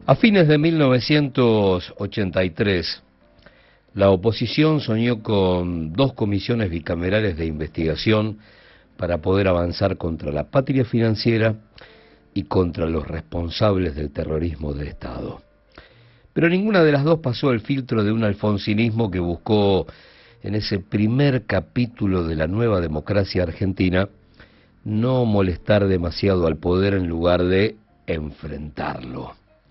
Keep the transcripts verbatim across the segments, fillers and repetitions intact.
A fines de mil novecientos ochenta y tres, la oposición soñó con dos comisiones bicamerales de investigación para poder avanzar contra la patria financiera y contra los responsables del terrorismo de Estado. Pero ninguna de las dos pasó el filtro de un alfonsinismo que buscó, en ese primer capítulo de la nueva democracia argentina, no molestar demasiado al poder en lugar de enfrentarlo.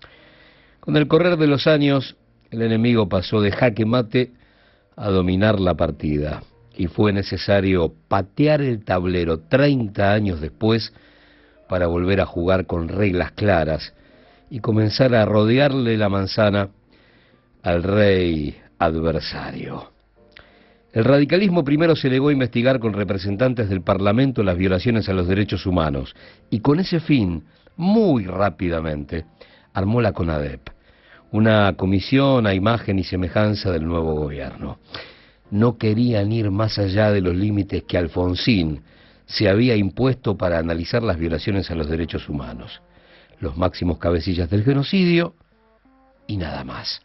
Con el correr de los años, el enemigo pasó de jaque mate a dominar la partida, y fue necesario patear el tablero treinta años después para volver a jugar con reglas claras y comenzar a rodearle la manzana al rey adversario. El radicalismo primero se negó a investigar con representantes del Parlamento las violaciones a los derechos humanos, y con ese fin, muy rápidamente, armó la CONADEP, una comisión a imagen y semejanza del nuevo gobierno. No querían ir más allá de los límites que Alfonsín se había impuesto para analizar las violaciones a los derechos humanos, los máximos cabecillas del genocidio y nada más.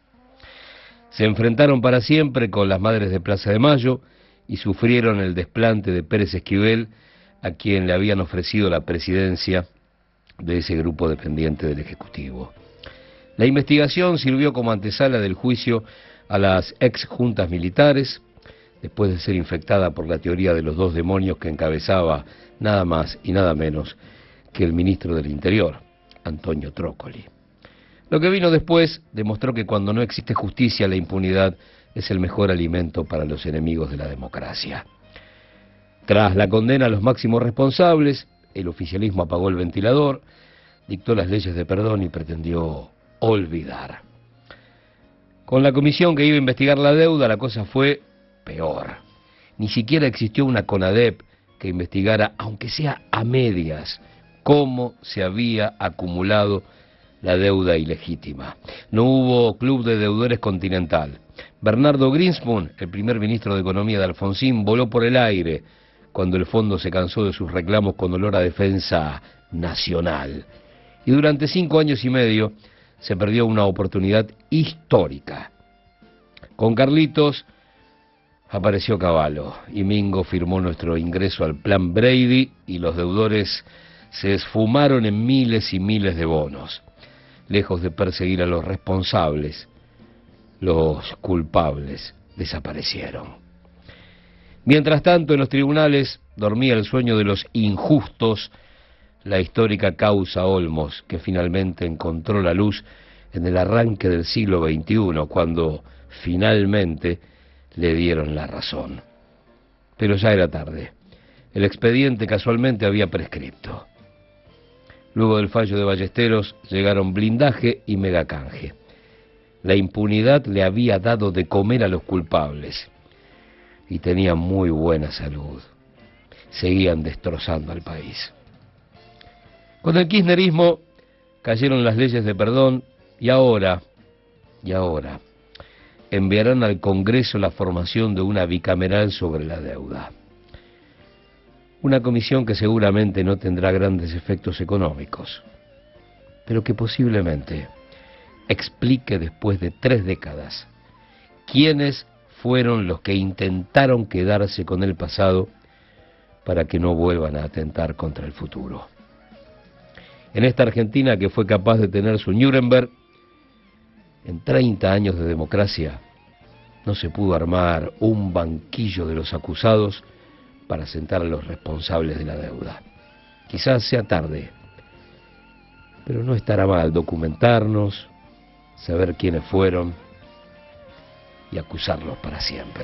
Se enfrentaron para siempre con las madres de Plaza de Mayo y sufrieron el desplante de Pérez Esquivel, a quien le habían ofrecido la presidencia de ese grupo dependiente del Ejecutivo. La investigación sirvió como antesala del juicio a las ex juntas militares, después de ser infectada por la teoría de los dos demonios que encabezaba nada más y nada menos que el ministro del Interior, Antonio Trócoli. Lo que vino después demostró que cuando no existe justicia, la impunidad es el mejor alimento para los enemigos de la democracia. Tras la condena a los máximos responsables, el oficialismo apagó el ventilador, dictó las leyes de perdón y pretendió olvidar. Con la comisión que iba a investigar la deuda, la cosa fue peor. Ni siquiera existió una CONADEP que investigara, aunque sea a medias, cómo se había acumulado la deuda ilegítima. No hubo club de deudores continental. Bernardo Grinspoon, el primer ministro de Economía de Alfonsín, voló por el aire cuando el fondo se cansó de sus reclamos con olor a defensa nacional. Y durante cinco años y medio se perdió una oportunidad histórica. Con Carlitos apareció Cavallo y Mingo firmó nuestro ingreso al Plan Brady y los deudores se esfumaron en miles y miles de bonos. Lejos de perseguir a los responsables, los culpables desaparecieron. Mientras tanto, en los tribunales dormía el sueño de los injustos la histórica causa Olmos, que finalmente encontró la luz en el arranque del siglo veintiuno, cuando finalmente le dieron la razón. Pero ya era tarde. El expediente casualmente había prescripto. Luego del fallo de Ballesteros llegaron blindaje y megacanje. La impunidad le había dado de comer a los culpables y tenían muy buena salud. Seguían destrozando al país. Con el kirchnerismo cayeron las leyes de perdón y ahora, y ahora, enviarán al Congreso la formación de una bicameral sobre la deuda. Una comisión que seguramente no tendrá grandes efectos económicos, pero que posiblemente explique después de tres décadas quiénes fueron los que intentaron quedarse con el pasado para que no vuelvan a atentar contra el futuro. En esta Argentina que fue capaz de tener su Nuremberg, en treinta años de democracia, no se pudo armar un banquillo de los acusados para sentar a los responsables de la deuda. Quizás sea tarde, pero no estará mal documentarnos, saber quiénes fueron y acusarlos para siempre.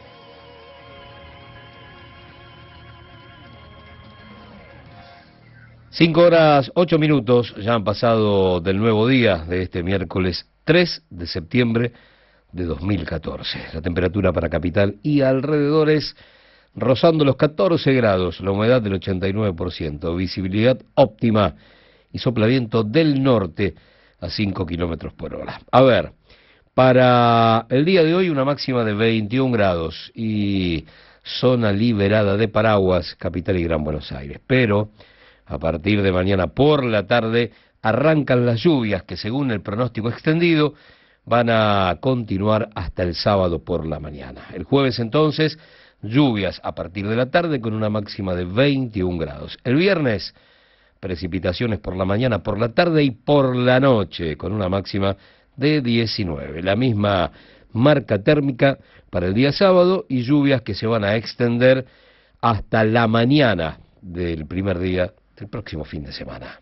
Cinco horas, ocho minutos ya han pasado del nuevo día de este miércoles tres de septiembre de dos mil catorce. La temperatura para capital y alrededores rozando los catorce grados, la humedad del ochenta y nueve por ciento, visibilidad óptima y sopla viento del norte a cinco kilómetros por hora. A ver, para el día de hoy una máxima de veintiún grados y zona liberada de paraguas, capital y Gran Buenos Aires. Pero a partir de mañana por la tarde arrancan las lluvias que según el pronóstico extendido van a continuar hasta el sábado por la mañana. El jueves entonces, lluvias a partir de la tarde con una máxima de veintiún grados. El viernes, precipitaciones por la mañana, por la tarde y por la noche con una máxima de diecinueve. La misma marca térmica para el día sábado y lluvias que se van a extender hasta la mañana del primer día del próximo fin de semana.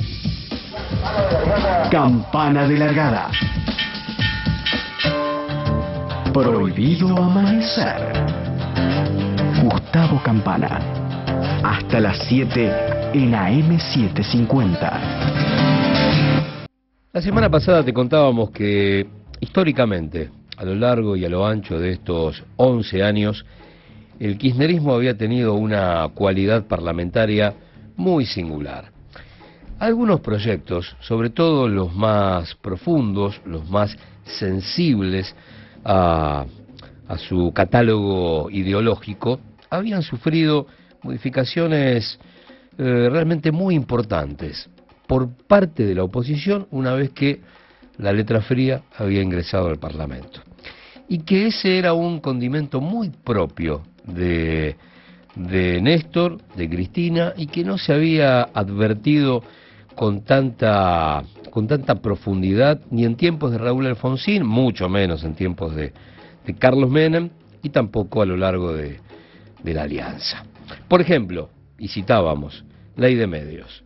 Campana de largada. Prohibido amanecer. Gustavo Campana. Hasta las siete en A M setecientos cincuenta. La semana pasada te contábamos que históricamente, a lo largo y a lo ancho de estos once años, el kirchnerismo había tenido una cualidad parlamentaria muy singular. Algunos proyectos, sobre todo los más profundos, los más sensibles a, a su catálogo ideológico, habían sufrido modificaciones eh, realmente muy importantes por parte de la oposición una vez que la letra fría había ingresado al Parlamento. Y que ese era un condimento muy propio de, de Néstor, de Cristina, y que no se había advertido con tanta, con tanta profundidad ni en tiempos de Raúl Alfonsín, mucho menos en tiempos de, de Carlos Menem, y tampoco a lo largo de, de la Alianza. Por ejemplo, y citábamos, ley de medios.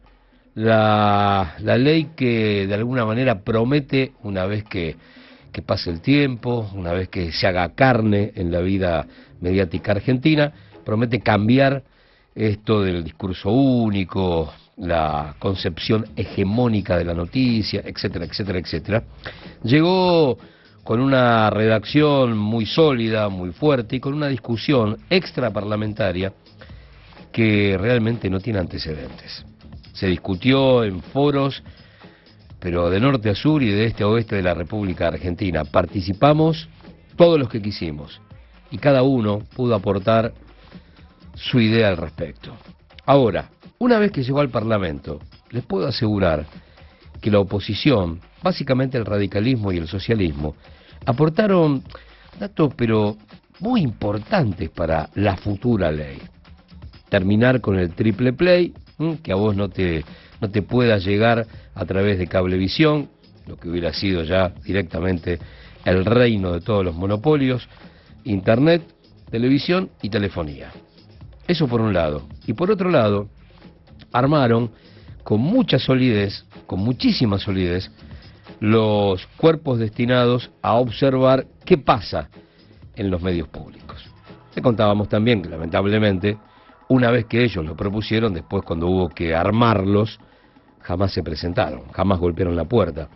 La, la ley que de alguna manera promete, una vez que, que pase el tiempo, una vez que se haga carne en la vida mediática argentina, promete cambiar esto del discurso único, la concepción hegemónica de la noticia, etcétera, etcétera, etcétera. Llegó con una redacción muy sólida, muy fuerte y con una discusión extraparlamentaria que realmente no tiene antecedentes. Se discutió en foros, pero de norte a sur y de este a oeste de la República Argentina. Participamos todos los que quisimos y cada uno pudo aportar su idea al respecto. Ahora, una vez que llegó al Parlamento, les puedo asegurar que la oposición, básicamente el radicalismo y el socialismo, aportaron datos pero muy importantes para la futura ley. Terminar con el triple play, que a vos no te, no te pueda llegar a través de Cablevisión, lo que hubiera sido ya directamente el reino de todos los monopolios, internet, televisión y telefonía. Eso por un lado. Y por otro lado, armaron con mucha solidez, con muchísima solidez, los cuerpos destinados a observar qué pasa en los medios públicos. Te contábamos también que lamentablemente, una vez que ellos lo propusieron, después cuando hubo que armarlos, jamás se presentaron, jamás golpearon la puerta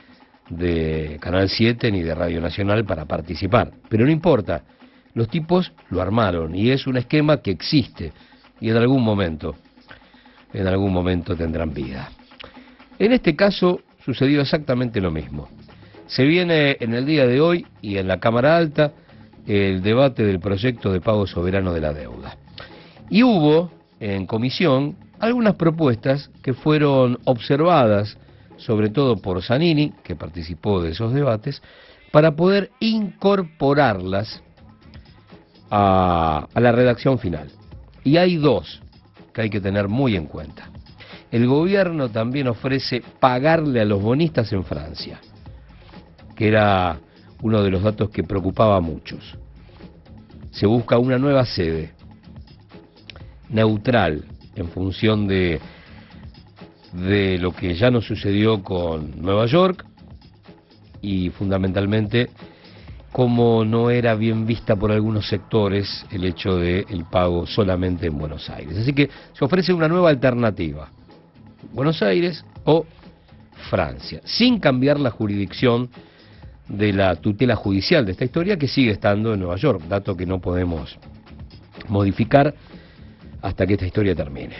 de Canal siete ni de Radio Nacional para participar. Pero no importa, los tipos lo armaron y es un esquema que existe y en algún momento, en algún momento tendrán vida. En este caso sucedió exactamente lo mismo. Se viene en el día de hoy y en la Cámara Alta el debate del proyecto de pago soberano de la deuda. Y hubo en comisión algunas propuestas que fueron observadas, sobre todo por Zanini, que participó de esos debates, para poder incorporarlas a, a la redacción final. Y hay dos que hay que tener muy en cuenta. El gobierno también ofrece pagarle a los bonistas en Francia, que era uno de los datos que preocupaba a muchos. Se busca una nueva sede, neutral, en función de, de lo que ya nos sucedió con Nueva York y fundamentalmente como no era bien vista por algunos sectores el hecho del pago solamente en Buenos Aires. Así que se ofrece una nueva alternativa, Buenos Aires o Francia, sin cambiar la jurisdicción de la tutela judicial de esta historia, que sigue estando en Nueva York, dato que no podemos modificar hasta que esta historia termine.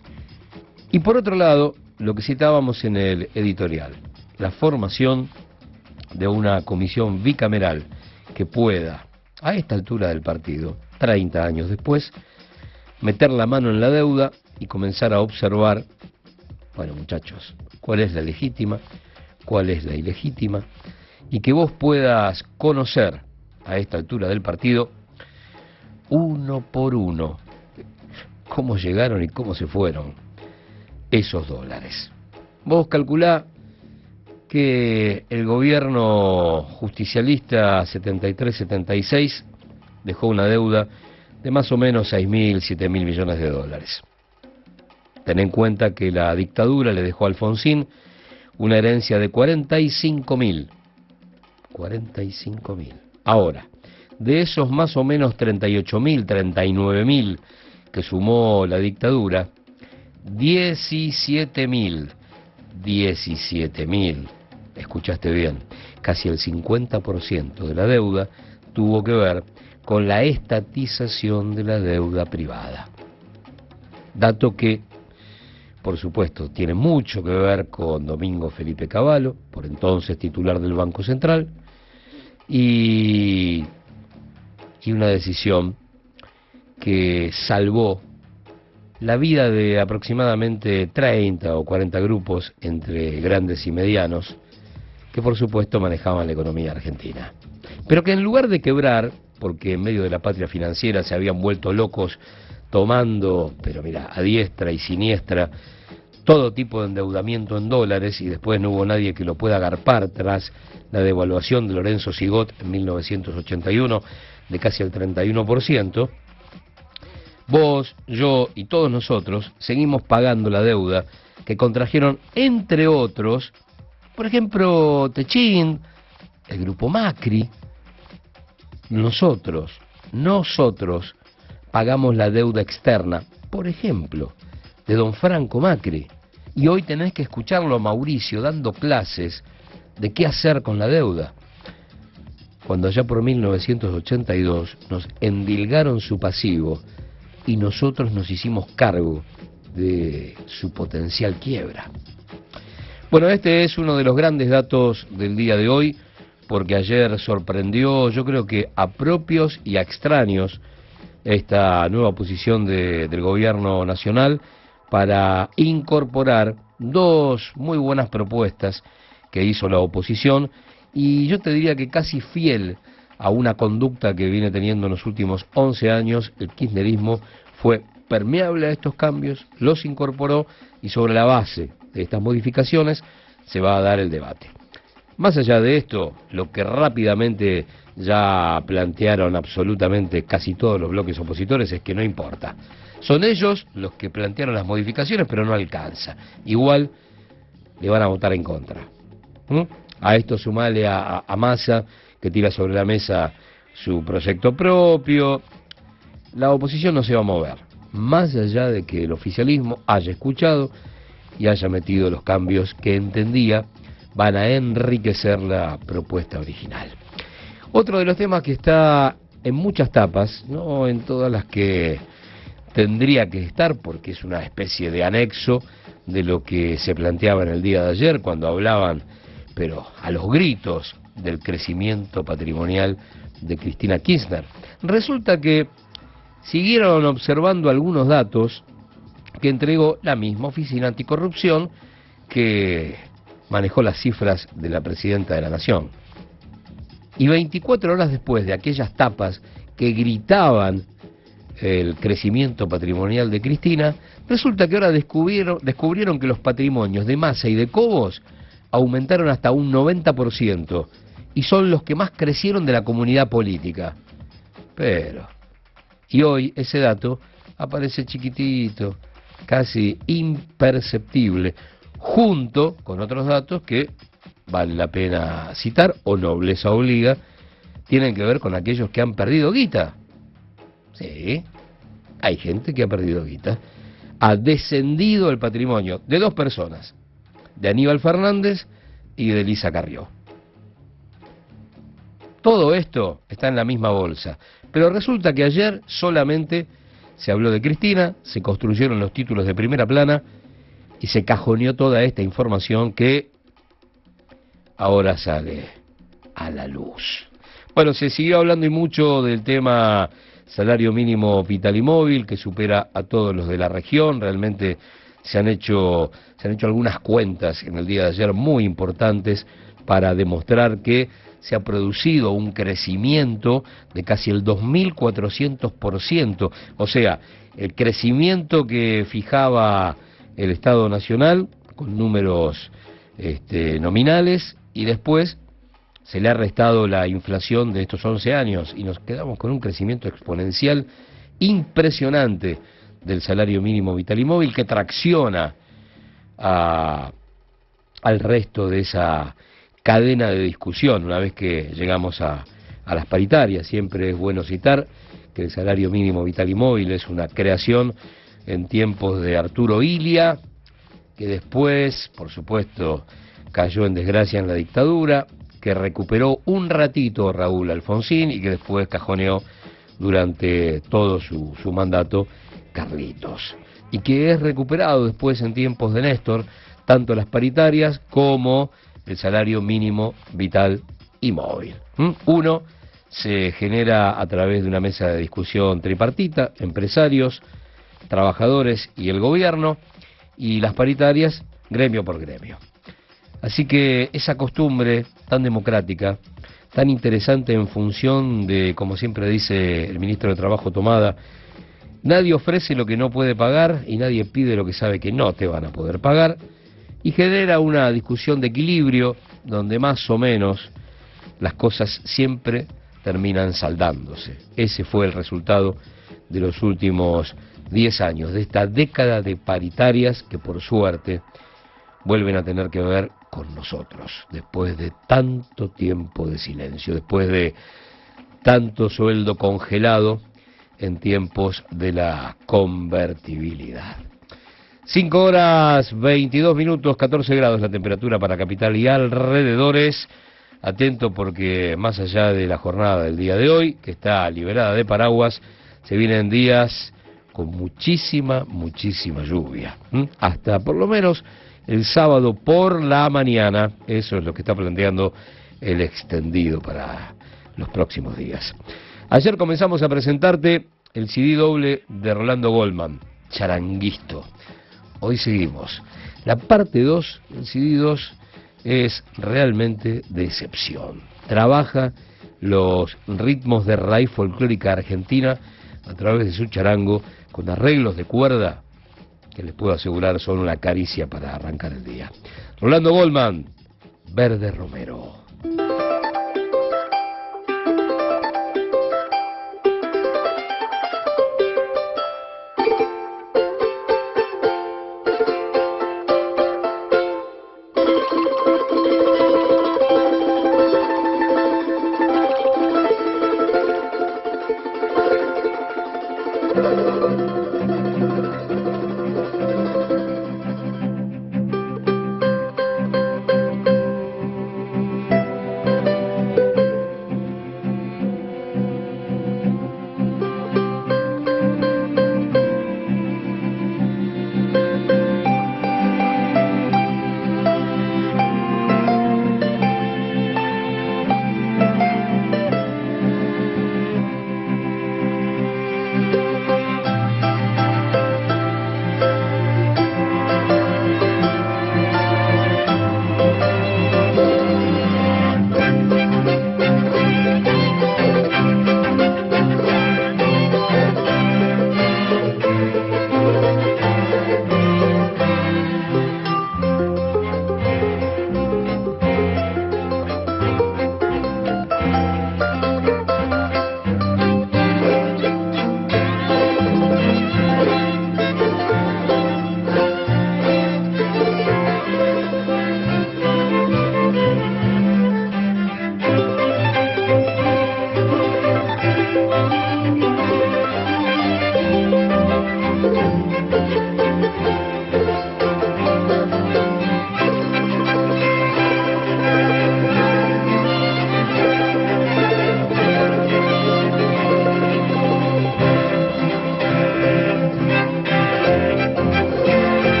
Y por otro lado, lo que citábamos en el editorial, la formación de una comisión bicameral que pueda, a esta altura del partido, treinta años después, meter la mano en la deuda y comenzar a observar, bueno muchachos, cuál es la legítima, cuál es la ilegítima, y que vos puedas conocer a esta altura del partido, uno por uno, cómo llegaron y cómo se fueron esos dólares. Vos calculá que el gobierno justicialista setenta y tres setenta y seis dejó una deuda de más o menos seis mil, siete mil millones de dólares. Ten en cuenta que la dictadura le dejó a Alfonsín una herencia de cuarenta y cinco mil. cuarenta y cinco mil. Ahora, de esos más o menos treinta y ocho mil, treinta y nueve mil que sumó la dictadura, diecisiete mil, diecisiete mil, escuchaste bien, casi el cincuenta por ciento de la deuda tuvo que ver con la estatización de la deuda privada. Dato que, por supuesto, tiene mucho que ver con Domingo Felipe Cavallo, por entonces titular del Banco Central, y, y una decisión que salvó la vida de aproximadamente treinta o cuarenta grupos entre grandes y medianos que por supuesto manejaban la economía argentina. Pero que en lugar de quebrar, porque en medio de la patria financiera se habían vuelto locos tomando, pero mira, a diestra y siniestra, todo tipo de endeudamiento en dólares, y después no hubo nadie que lo pueda agarpar tras la devaluación de Lorenzo Sigot en mil novecientos ochenta y uno de casi el treinta y uno por ciento, vos, yo y todos nosotros seguimos pagando la deuda que contrajeron, entre otros, por ejemplo, Techín, el Grupo Macri. Nosotros, nosotros pagamos la deuda externa, por ejemplo, de don Franco Macri. Y hoy tenés que escucharlo a Mauricio dando clases de qué hacer con la deuda. Cuando allá por mil novecientos ochenta y dos nos endilgaron su pasivo y nosotros nos hicimos cargo de su potencial quiebra. Bueno, este es uno de los grandes datos del día de hoy, porque ayer sorprendió, yo creo que a propios y a extraños, esta nueva posición de, del gobierno nacional para incorporar dos muy buenas propuestas que hizo la oposición, y yo te diría que casi fiel a una conducta que viene teniendo en los últimos once años. El kirchnerismo fue permeable a estos cambios, los incorporó, y sobre la base de estas modificaciones se va a dar el debate. Más allá de esto, lo que rápidamente ya plantearon absolutamente casi todos los bloques opositores es que no importa. Son ellos los que plantearon las modificaciones, pero no alcanza. Igual le van a votar en contra. ¿Mm? A esto sumale a, a, a Massa, que tira sobre la mesa su proyecto propio. La oposición no se va a mover, más allá de que el oficialismo haya escuchado y haya metido los cambios que entendía van a enriquecer la propuesta original. Otro de los temas que está en muchas tapas, no en todas las que tendría que estar, porque es una especie de anexo de lo que se planteaba en el día de ayer, cuando hablaban, pero a los gritos, del crecimiento patrimonial de Cristina Kirchner. Resulta que siguieron observando algunos datos que entregó la misma Oficina Anticorrupción que manejó las cifras de la Presidenta de la Nación. Y veinticuatro horas después de aquellas tapas que gritaban el crecimiento patrimonial de Cristina, resulta que ahora descubrieron, descubrieron que los patrimonios de Massa y de Cobos aumentaron hasta un noventa por ciento y son los que más crecieron de la comunidad política. Pero, y hoy ese dato aparece chiquitito, casi imperceptible, junto con otros datos que vale la pena citar, o nobleza obliga, tienen que ver con aquellos que han perdido guita. Sí, hay gente que ha perdido guita. Ha descendido el patrimonio de dos personas, de Aníbal Fernández y de Elisa Carrió. Todo esto está en la misma bolsa, pero resulta que ayer solamente se habló de Cristina, se construyeron los títulos de primera plana y se cajoneó toda esta información que ahora sale a la luz. Bueno, se siguió hablando y mucho del tema salario mínimo vital y móvil, que supera a todos los de la región. Realmente se han hecho, se han hecho algunas cuentas en el día de ayer muy importantes para demostrar que se ha producido un crecimiento de casi el dos mil cuatrocientos por ciento, o sea, el crecimiento que fijaba el Estado Nacional con números este, nominales, y después se le ha restado la inflación de estos once años y nos quedamos con un crecimiento exponencial impresionante del salario mínimo vital y móvil, que tracciona a, al resto de esa cadena de discusión. Una vez que llegamos a, a las paritarias, siempre es bueno citar que el salario mínimo vital y móvil es una creación en tiempos de Arturo Illia, que después, por supuesto, cayó en desgracia en la dictadura, que recuperó un ratito Raúl Alfonsín y que después cajoneó durante todo su, su mandato Carlitos, y que es recuperado después en tiempos de Néstor, tanto las paritarias como el salario mínimo vital y móvil. ¿Mm? Uno se genera a través de una mesa de discusión tripartita, empresarios, trabajadores y el gobierno, y las paritarias gremio por gremio. Así que esa costumbre tan democrática, tan interesante en función de, como siempre dice el ministro de Trabajo Tomada, nadie ofrece lo que no puede pagar y nadie pide lo que sabe que no te van a poder pagar, y genera una discusión de equilibrio donde más o menos las cosas siempre terminan saldándose. Ese fue el resultado de los últimos diez años, de esta década de paritarias que por suerte vuelven a tener que ver con nosotros, después de tanto tiempo de silencio, después de tanto sueldo congelado en tiempos de la convertibilidad. cinco horas veintidós minutos, catorce grados la temperatura para capital y alrededores. Atento porque más allá de la jornada del día de hoy, que está liberada de paraguas, se vienen días con muchísima, muchísima lluvia. ¿Mm? Hasta por lo menos el sábado por la mañana, eso es lo que está planteando el extendido para los próximos días. Ayer comenzamos a presentarte el C D doble de Rolando Goldman, Charanguisto. Hoy seguimos. La parte dos, el C D dos, es realmente de excepción. Trabaja los ritmos de raíz folclórica argentina a través de su charango, con arreglos de cuerda que les puedo asegurar son una caricia para arrancar el día. Rolando Goldman, Verde Romero.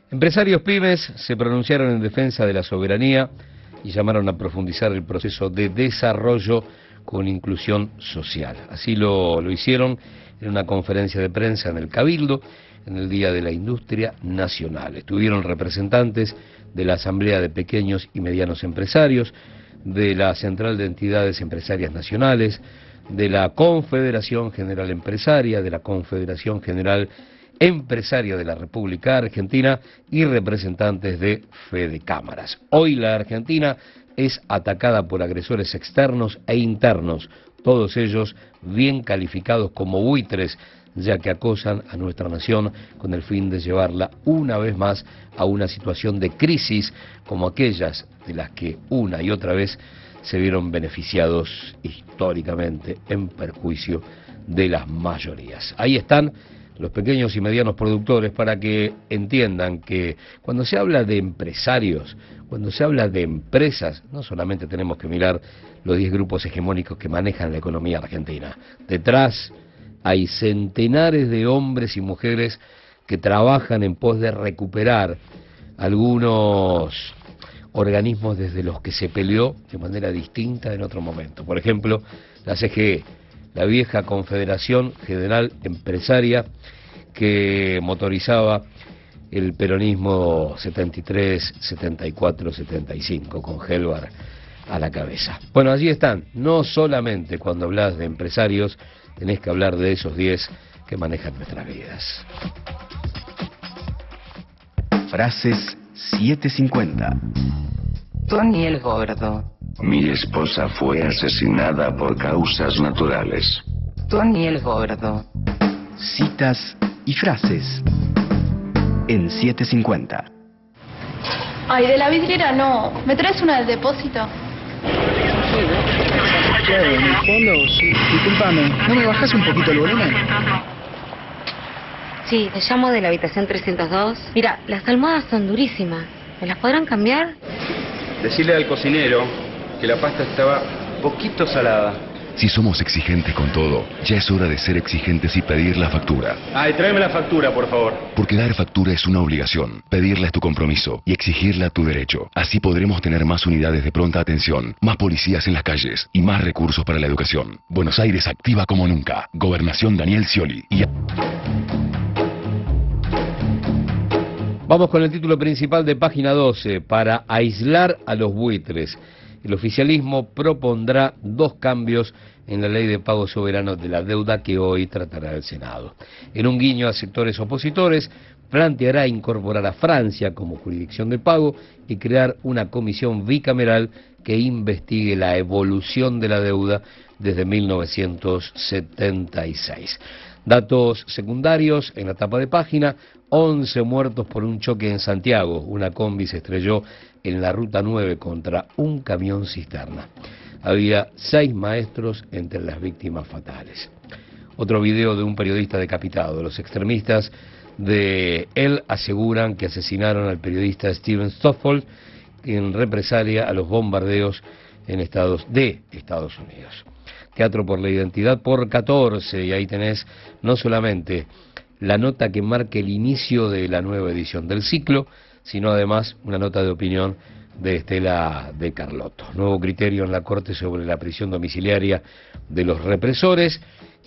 Empresarios pymes se pronunciaron en defensa de la soberanía y llamaron a profundizar el proceso de desarrollo con inclusión social. Así lo, lo hicieron en una conferencia de prensa en el Cabildo, en el Día de la Industria Nacional. Estuvieron representantes de la Asamblea de Pequeños y Medianos Empresarios, de la Central de Entidades Empresarias Nacionales, de la Confederación General Empresaria, de la Confederación General Empresaria de la República Argentina y representantes de Fedecámaras. Hoy la Argentina es atacada por agresores externos e internos, todos ellos bien calificados como buitres, ya que acosan a nuestra nación con el fin de llevarla una vez más a una situación de crisis como aquellas de las que una y otra vez se vieron beneficiados históricamente en perjuicio de las mayorías. Ahí están los pequeños y medianos productores para que entiendan que cuando se habla de empresarios, cuando se habla de empresas, no solamente tenemos que mirar los diez grupos hegemónicos que manejan la economía argentina. Detrás hay centenares de hombres y mujeres que trabajan en pos de recuperar algunos organismos desde los que se peleó de manera distinta en otro momento. Por ejemplo, la C G E, la vieja Confederación General Empresaria que motorizaba el peronismo setenta y tres, setenta y cuatro, setenta y cinco, con Helvar a la cabeza. Bueno, allí están. No solamente cuando hablas de empresarios tenés que hablar de esos diez que manejan nuestras vidas. Frases setecientos cincuenta. Tony el Gordo. Mi esposa fue asesinada por causas naturales. Tony el Gordo. Citas y frases en setecientos cincuenta. Ay, de la vidriera no. ¿Me traes una del depósito? Claro, en el fondo, sí. Disculpame, ¿no me bajás un poquito el volumen? Sí, te llamo de la habitación trescientos dos. Mira, las almohadas son durísimas. ¿Me las podrán cambiar? Decirle al cocinero que la pasta estaba poquito salada. Si somos exigentes con todo, ya es hora de ser exigentes y pedir la factura. Ay, tráeme la factura, por favor. Porque dar factura es una obligación, pedirla es tu compromiso y exigirla tu derecho. Así podremos tener más unidades de pronta atención, más policías en las calles y más recursos para la educación. Buenos Aires activa como nunca. Gobernación Daniel Scioli y... Vamos con el título principal de página doce. Para aislar a los buitres, el oficialismo propondrá dos cambios en la ley de pago soberano de la deuda que hoy tratará el Senado. En un guiño a sectores opositores, planteará incorporar a Francia como jurisdicción de pago y crear una comisión bicameral que investigue la evolución de la deuda desde mil novecientos setenta y seis. Datos secundarios en la tapa de página: once muertos por un choque en Santiago. Una combi se estrelló en la ruta nueve contra un camión cisterna. Había seis maestros entre las víctimas fatales. Otro video de un periodista decapitado. Los extremistas de él aseguran que asesinaron al periodista Steven Stoffel en represalia a los bombardeos en Estados de Estados Unidos. Teatro por la Identidad por catorce, y ahí tenés no solamente la nota que marca el inicio de la nueva edición del ciclo, sino además una nota de opinión de Estela de Carlotto. Nuevo criterio en la Corte sobre la prisión domiciliaria de los represores,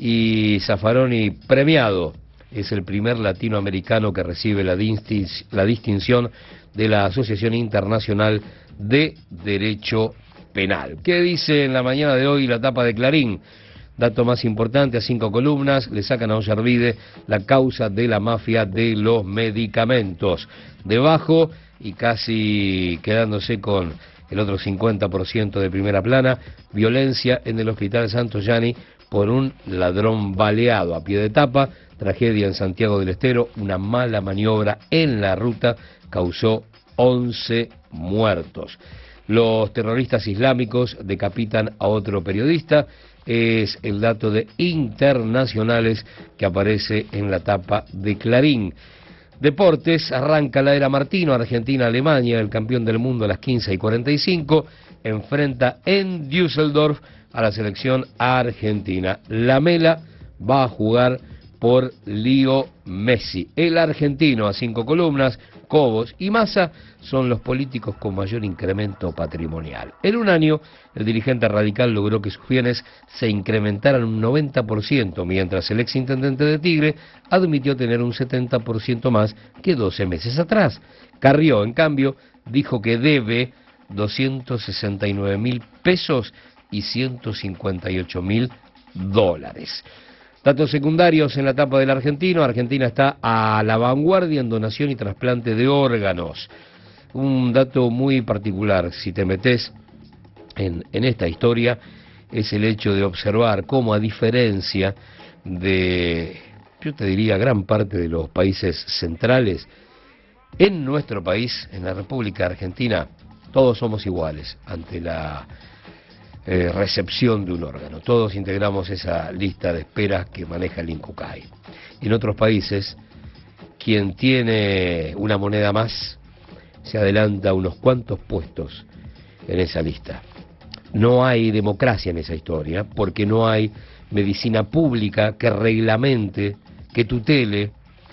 y Zaffaroni premiado. Es el primer latinoamericano que recibe la, distin la distinción de la Asociación Internacional de Derecho Penal. ¿Qué dice en la mañana de hoy la tapa de Clarín? Dato más importante, a cinco columnas, le sacan a Ollarvide la causa de la mafia de los medicamentos. Debajo, y casi quedándose con el otro cincuenta por ciento de primera plana, violencia en el Hospital Santoyani por un ladrón baleado. A pie de tapa, tragedia en Santiago del Estero, una mala maniobra en la ruta causó once muertos. Los terroristas islámicos decapitan a otro periodista, es el dato de Internacionales que aparece en la tapa de Clarín. Deportes, arranca la era Martino, Argentina-Alemania, el campeón del mundo a las quince y cuarenta y cinco, enfrenta en Düsseldorf a la selección argentina. Lamela va a jugar por Lío Messi. El argentino a cinco columnas, Cobos y Massa son los políticos con mayor incremento patrimonial. En un año, el dirigente radical logró que sus bienes se incrementaran un noventa por ciento, mientras el exintendente de Tigre admitió tener un setenta por ciento más que doce meses atrás. Carrió, en cambio, dijo que debe doscientos sesenta y nueve mil pesos y ciento cincuenta y ocho mil dólares. Datos secundarios en la etapa del argentino. Argentina está a la vanguardia en donación y trasplante de órganos. Un dato muy particular, si te metes en, en esta historia, es el hecho de observar cómo, a diferencia de, yo te diría, gran parte de los países centrales, en nuestro país, en la República Argentina, todos somos iguales ante la eh, recepción de un órgano. Todos integramos esa lista de esperas que maneja el INCUCAI. Y en otros países, quien tiene una moneda más se adelanta unos cuantos puestos en esa lista. No hay democracia en esa historia, porque no hay medicina pública que reglamente, que tutele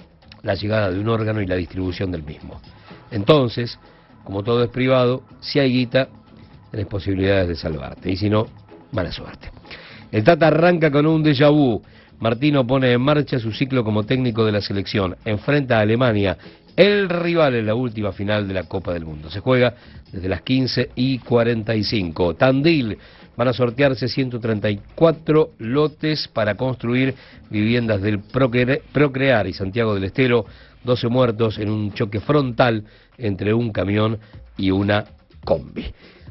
la llegada de un órgano y la distribución del mismo. Entonces, como todo es privado, si hay guita, tenés posibilidades de salvarte, y si no, mala suerte. El Tata arranca con un déjà vu. Martino pone en marcha su ciclo como técnico de la selección. Enfrenta a Alemania, el rival en la última final de la Copa del Mundo. Se juega desde las quince y cuarenta y cinco. Tandil, van a sortearse ciento treinta y cuatro lotes para construir viviendas del Procre- Procrear, y Santiago del Estero, doce muertos en un choque frontal entre un camión y una combi.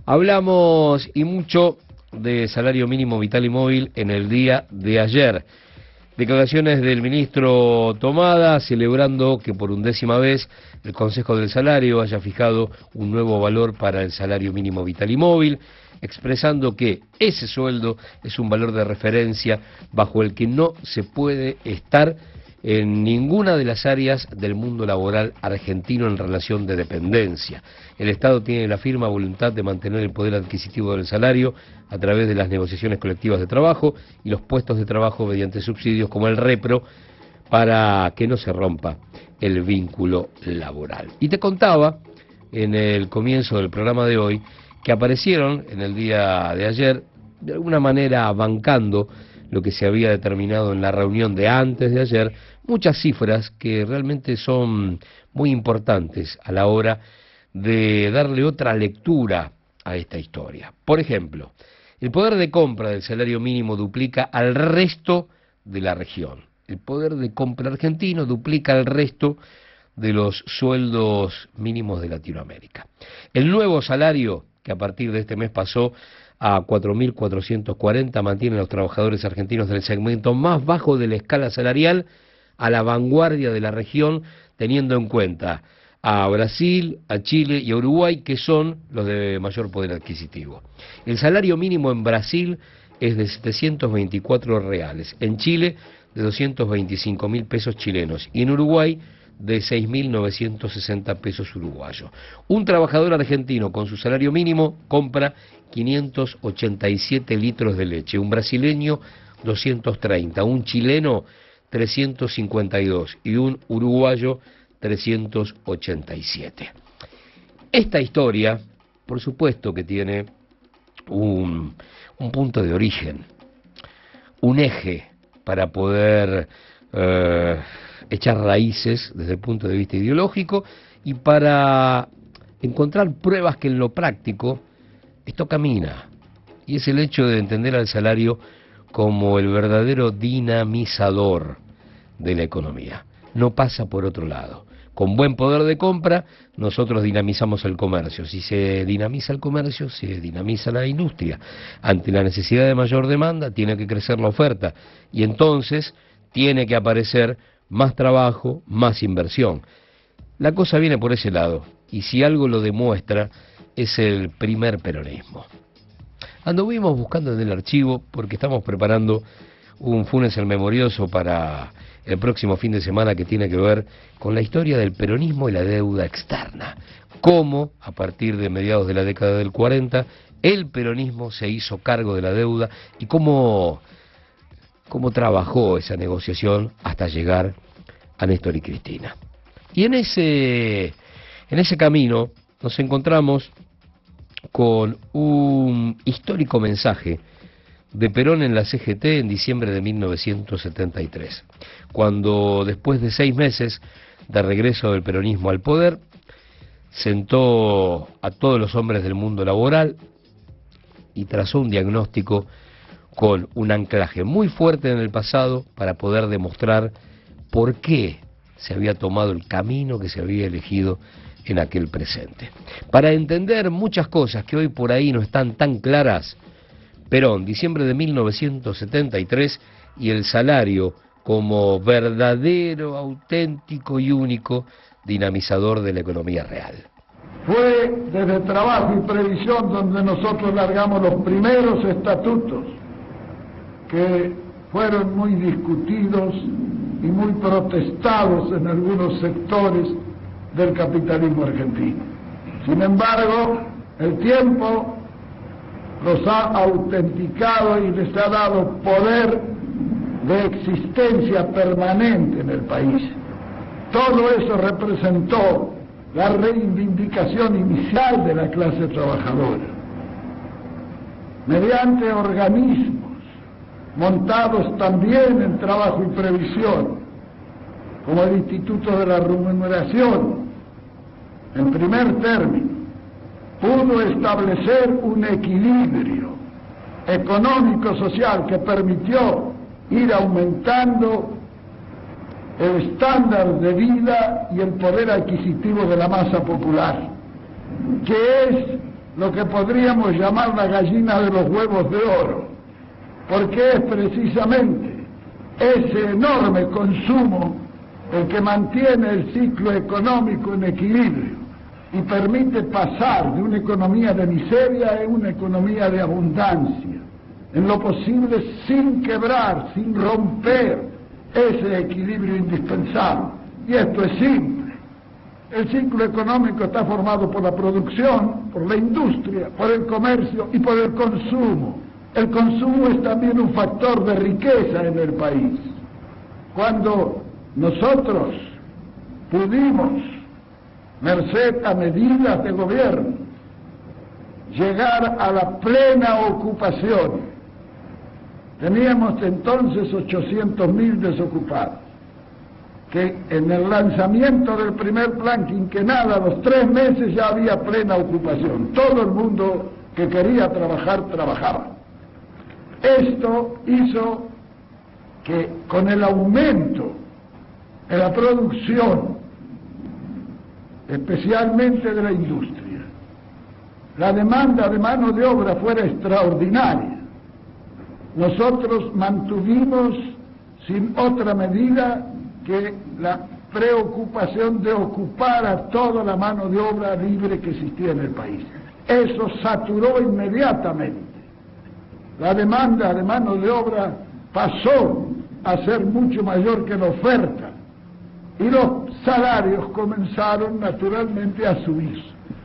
Hablamos y mucho de salario mínimo vital y móvil en el día de ayer. Declaraciones del ministro Tomada celebrando que por undécima vez el Consejo del Salario haya fijado un nuevo valor para el salario mínimo vital y móvil, expresando que ese sueldo es un valor de referencia bajo el que no se puede estar en ninguna de las áreas del mundo laboral argentino en relación de dependencia. El Estado tiene la firme voluntad de mantener el poder adquisitivo del salario a través de las negociaciones colectivas de trabajo y los puestos de trabajo mediante subsidios como el repro, para que no se rompa el vínculo laboral. Y te contaba en el comienzo del programa de hoy que aparecieron en el día de ayer, de alguna manera bancando lo que se había determinado en la reunión de antes de ayer, muchas cifras que realmente son muy importantes a la hora de darle otra lectura a esta historia. Por ejemplo, el poder de compra del salario mínimo duplica al resto de la región. El poder de compra argentino duplica al resto de los sueldos mínimos de Latinoamérica. El nuevo salario, que a partir de este mes pasó a cuatro mil cuatrocientos cuarenta, mantiene a los trabajadores argentinos del segmento más bajo de la escala salarial a la vanguardia de la región, teniendo en cuenta a Brasil, a Chile y a Uruguay, que son los de mayor poder adquisitivo. El salario mínimo en Brasil es de setecientos veinticuatro reales, en Chile de doscientos veinticinco mil pesos chilenos y en Uruguay de seis mil novecientos sesenta pesos uruguayos. Un trabajador argentino con su salario mínimo compra quinientos ochenta y siete litros de leche, un brasileño doscientos treinta, un chileno trescientos cincuenta y dos y un uruguayo trescientos ochenta y siete. Esta historia, por supuesto que tiene un, un punto de origen, un eje para poder eh, echar raíces desde el punto de vista ideológico y para encontrar pruebas que en lo práctico esto camina, y es el hecho de entender al salario como el verdadero dinamizador de la economía. No pasa por otro lado. Con buen poder de compra, nosotros dinamizamos el comercio. Si se dinamiza el comercio, se dinamiza la industria. Ante la necesidad de mayor demanda, tiene que crecer la oferta, y entonces tiene que aparecer más trabajo, más inversión. La cosa viene por ese lado, y si algo lo demuestra, es el primer peronismo. Anduvimos buscando en el archivo porque estamos preparando un Funes el Memorioso para el próximo fin de semana, que tiene que ver con la historia del peronismo y la deuda externa. Cómo, a partir de mediados de la década del cuarenta, el peronismo se hizo cargo de la deuda y cómo cómo trabajó esa negociación hasta llegar a Néstor y Cristina. Y en ese, en ese camino nos encontramos con un histórico mensaje de Perón en la C G T en diciembre de mil novecientos setenta y tres, cuando después de seis meses de regreso del peronismo al poder, sentó a todos los hombres del mundo laboral y trazó un diagnóstico con un anclaje muy fuerte en el pasado para poder demostrar por qué se había tomado el camino que se había elegido en aquel presente. Para entender muchas cosas que hoy por ahí no están tan claras, Perón, diciembre de mil novecientos setenta y tres, y el salario como verdadero, auténtico y único dinamizador de la economía real. Fue desde Trabajo y Previsión donde nosotros largamos los primeros estatutos, que fueron muy discutidos y muy protestados en algunos sectores del capitalismo argentino. Sin embargo, el tiempo los ha autenticado y les ha dado poder de existencia permanente en el país. Todo eso representó la reivindicación inicial de la clase trabajadora. Mediante organismos montados también en Trabajo y Previsión, como el Instituto de la Remuneración, en primer término, pudo establecer un equilibrio económico-social que permitió ir aumentando el estándar de vida y el poder adquisitivo de la masa popular, que es lo que podríamos llamar la gallina de los huevos de oro, porque es precisamente ese enorme consumo el que mantiene el ciclo económico en equilibrio y permite pasar de una economía de miseria a una economía de abundancia, en lo posible sin quebrar, sin romper ese equilibrio indispensable. Y esto es simple. El ciclo económico está formado por la producción, por la industria, por el comercio y por el consumo. El consumo es también un factor de riqueza en el país. Cuando nosotros pudimos, merced a medidas de gobierno, llegar a la plena ocupación, teníamos entonces ochocientos mil desocupados, que en el lanzamiento del primer plan quinquenal, a los tres meses ya había plena ocupación. Todo el mundo que quería trabajar, trabajaba. Esto hizo que con el aumento de la producción, especialmente de la industria, la demanda de mano de obra fuera extraordinaria. Nosotros mantuvimos sin otra medida que la preocupación de ocupar a toda la mano de obra libre que existía en el país. Eso saturó inmediatamente. La demanda de mano de obra pasó a ser mucho mayor que la oferta y los salarios comenzaron naturalmente a subir.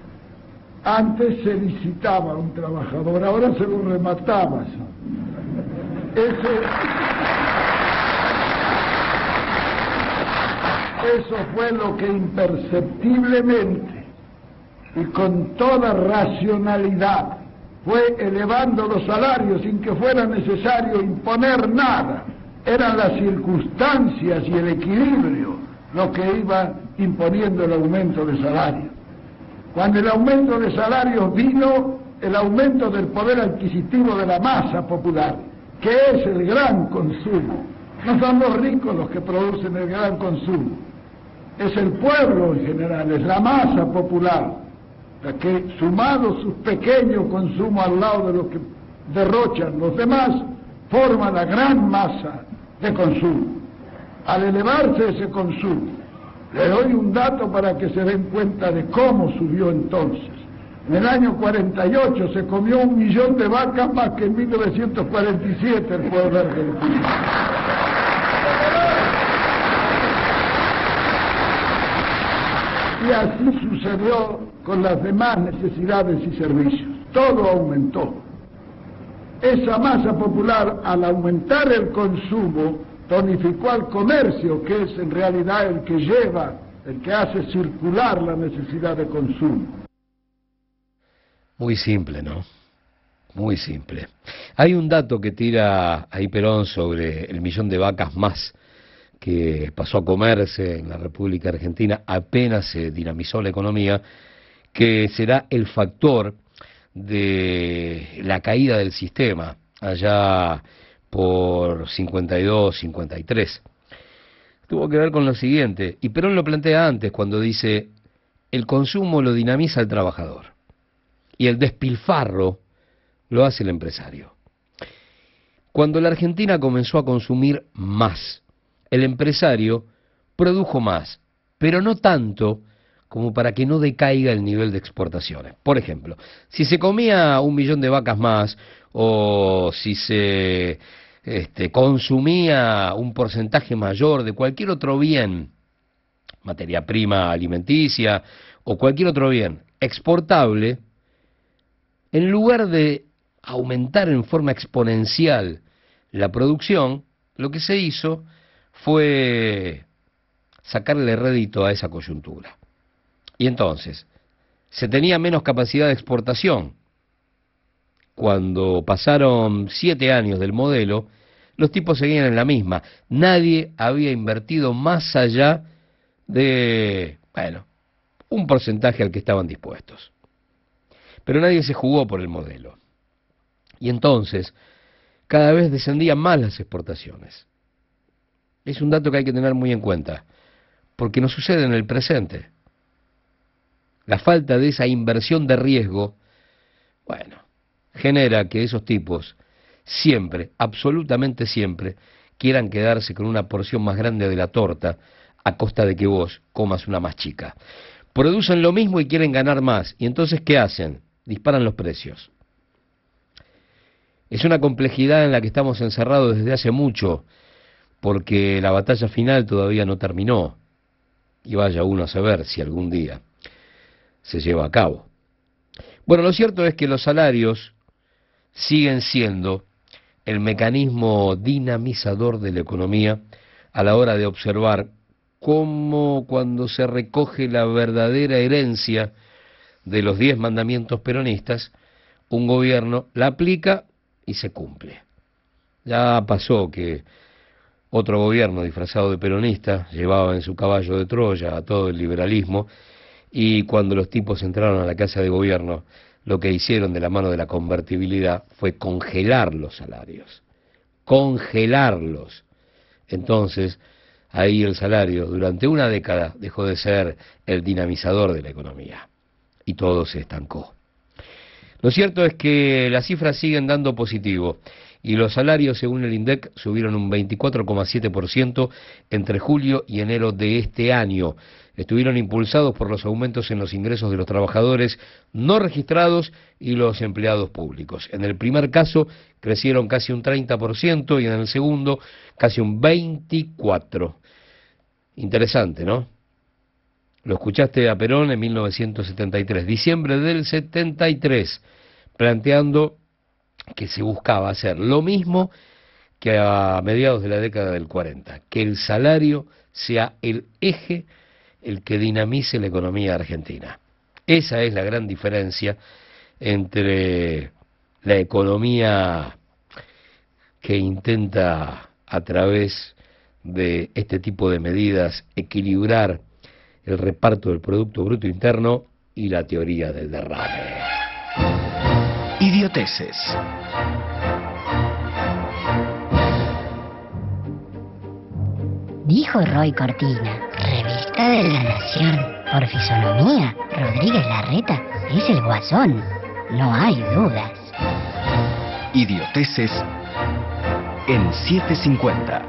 Antes se licitaba a un trabajador, ahora se lo remataba. Ese, eso fue lo que imperceptiblemente y con toda racionalidad fue elevando los salarios sin que fuera necesario imponer nada. Eran las circunstancias y el equilibrio lo que iba imponiendo el aumento de salario. Cuando el aumento de salarios vino, el aumento del poder adquisitivo de la masa popular, que es el gran consumo. No son los ricos los que producen el gran consumo, es el pueblo en general, es la masa popular, la que, sumado sus pequeños consumos al lado de lo que derrochan los demás, forma la gran masa de consumo. Al elevarse ese consumo, le doy un dato para que se den cuenta de cómo subió entonces. En el año cuarenta y ocho se comió un millón de vacas más que en mil novecientos cuarenta y siete el pueblo argentino. Y así sucedió con las demás necesidades y servicios. Todo aumentó. esa masa popular, al aumentar el consumo, tonificó al comercio, que es en realidad el que lleva, el que hace circular la necesidad de consumo. Muy simple, ¿no? Muy simple. Hay un dato que tira ahí Perón sobre el millón de vacas más que pasó a comerse en la República Argentina apenas se dinamizó la economía, que será el factor de la caída del sistema allá por cincuenta y dos, cincuenta y tres. Tuvo que ver con lo siguiente, y Perón lo plantea antes cuando dice: el consumo lo dinamiza el trabajador y el despilfarro lo hace el empresario. Cuando la Argentina comenzó a consumir más, el empresario produjo más, pero no tanto como para que no decaiga el nivel de exportaciones. Por ejemplo, si se comía un millón de vacas más, o si se este, consumía un porcentaje mayor de cualquier otro bien, materia prima alimenticia, o cualquier otro bien exportable, en lugar de aumentar en forma exponencial la producción, lo que se hizo fue sacarle rédito a esa coyuntura. Y entonces, se tenía menos capacidad de exportación. Cuando pasaron siete años del modelo, los tipos seguían en la misma. Nadie había invertido más allá de, bueno, un porcentaje al que estaban dispuestos. Pero nadie se jugó por el modelo. Y entonces, cada vez descendían más las exportaciones. Es un dato que hay que tener muy en cuenta, porque no sucede en el presente. La falta de esa inversión de riesgo, bueno, genera que esos tipos siempre, absolutamente siempre, quieran quedarse con una porción más grande de la torta a costa de que vos comas una más chica. Producen lo mismo y quieren ganar más. ¿Y entonces qué hacen? Disparan los precios. Es una complejidad en la que estamos encerrados desde hace mucho, porque la batalla final todavía no terminó. Y vaya uno a saber si algún día se lleva a cabo. Bueno, lo cierto es que los salarios siguen siendo el mecanismo dinamizador de la economía a la hora de observar cómo, cuando se recoge la verdadera herencia de los diez mandamientos peronistas, un gobierno la aplica y se cumple. Ya pasó que otro gobierno disfrazado de peronista llevaba en su caballo de Troya a todo el liberalismo, y cuando los tipos entraron a la casa de gobierno, lo que hicieron de la mano de la convertibilidad fue congelar los salarios. Congelarlos. Entonces, ahí el salario durante una década dejó de ser el dinamizador de la economía y todo se estancó. Lo cierto es que las cifras siguen dando positivo y los salarios, según el INDEC, subieron un veinticuatro coma siete por ciento entre julio y enero de este año. Estuvieron impulsados por los aumentos en los ingresos de los trabajadores no registrados y los empleados públicos. En el primer caso crecieron casi un treinta por ciento y en el segundo casi un veinticuatro por ciento. Interesante, ¿no? Lo escuchaste a Perón en mil novecientos setenta y tres, diciembre del setenta y tres, planteando que se buscaba hacer lo mismo que a mediados de la década del cuarenta, que el salario sea el eje, el que dinamice la economía argentina. Esa es la gran diferencia entre la economía que intenta a través de este tipo de medidas equilibrar el reparto del Producto Bruto Interno y la teoría del derrame. Idioteces. Dijo Roy Cortina, revista de la Nación, por fisonomía, Rodríguez Larreta es el Guasón, no hay dudas. Idioteces en setecientos cincuenta.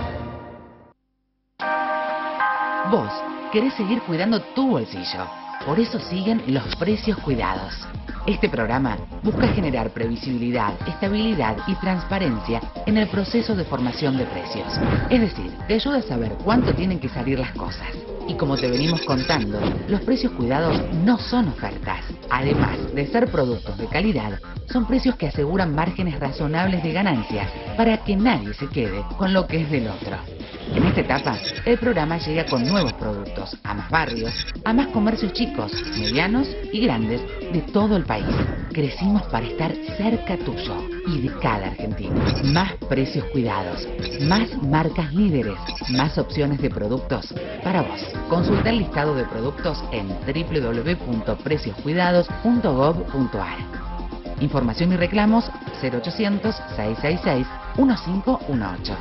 Vos querés seguir cuidando tu bolsillo, por eso siguen los precios cuidados. Este programa busca generar previsibilidad, estabilidad y transparencia en el proceso de formación de precios. Es decir, te ayuda a saber cuánto tienen que salir las cosas. Y como te venimos contando, los precios cuidados no son ofertas, Además de ser productos de calidad, son precios que aseguran márgenes razonables de ganancia para que nadie se quede con lo que es del otro. En esta etapa, el programa llega con nuevos productos a más barrios, a más comercios chicos, medianos y grandes de todo el país. Crecimos para estar cerca tuyo y de cada argentino. Más precios cuidados, más marcas líderes, más opciones de productos para vos. Consulta el listado de productos en doble u doble u doble u punto precios cuidados punto gob punto ar. Información y reclamos cero ochocientos, seiscientos sesenta y seis, quince dieciocho.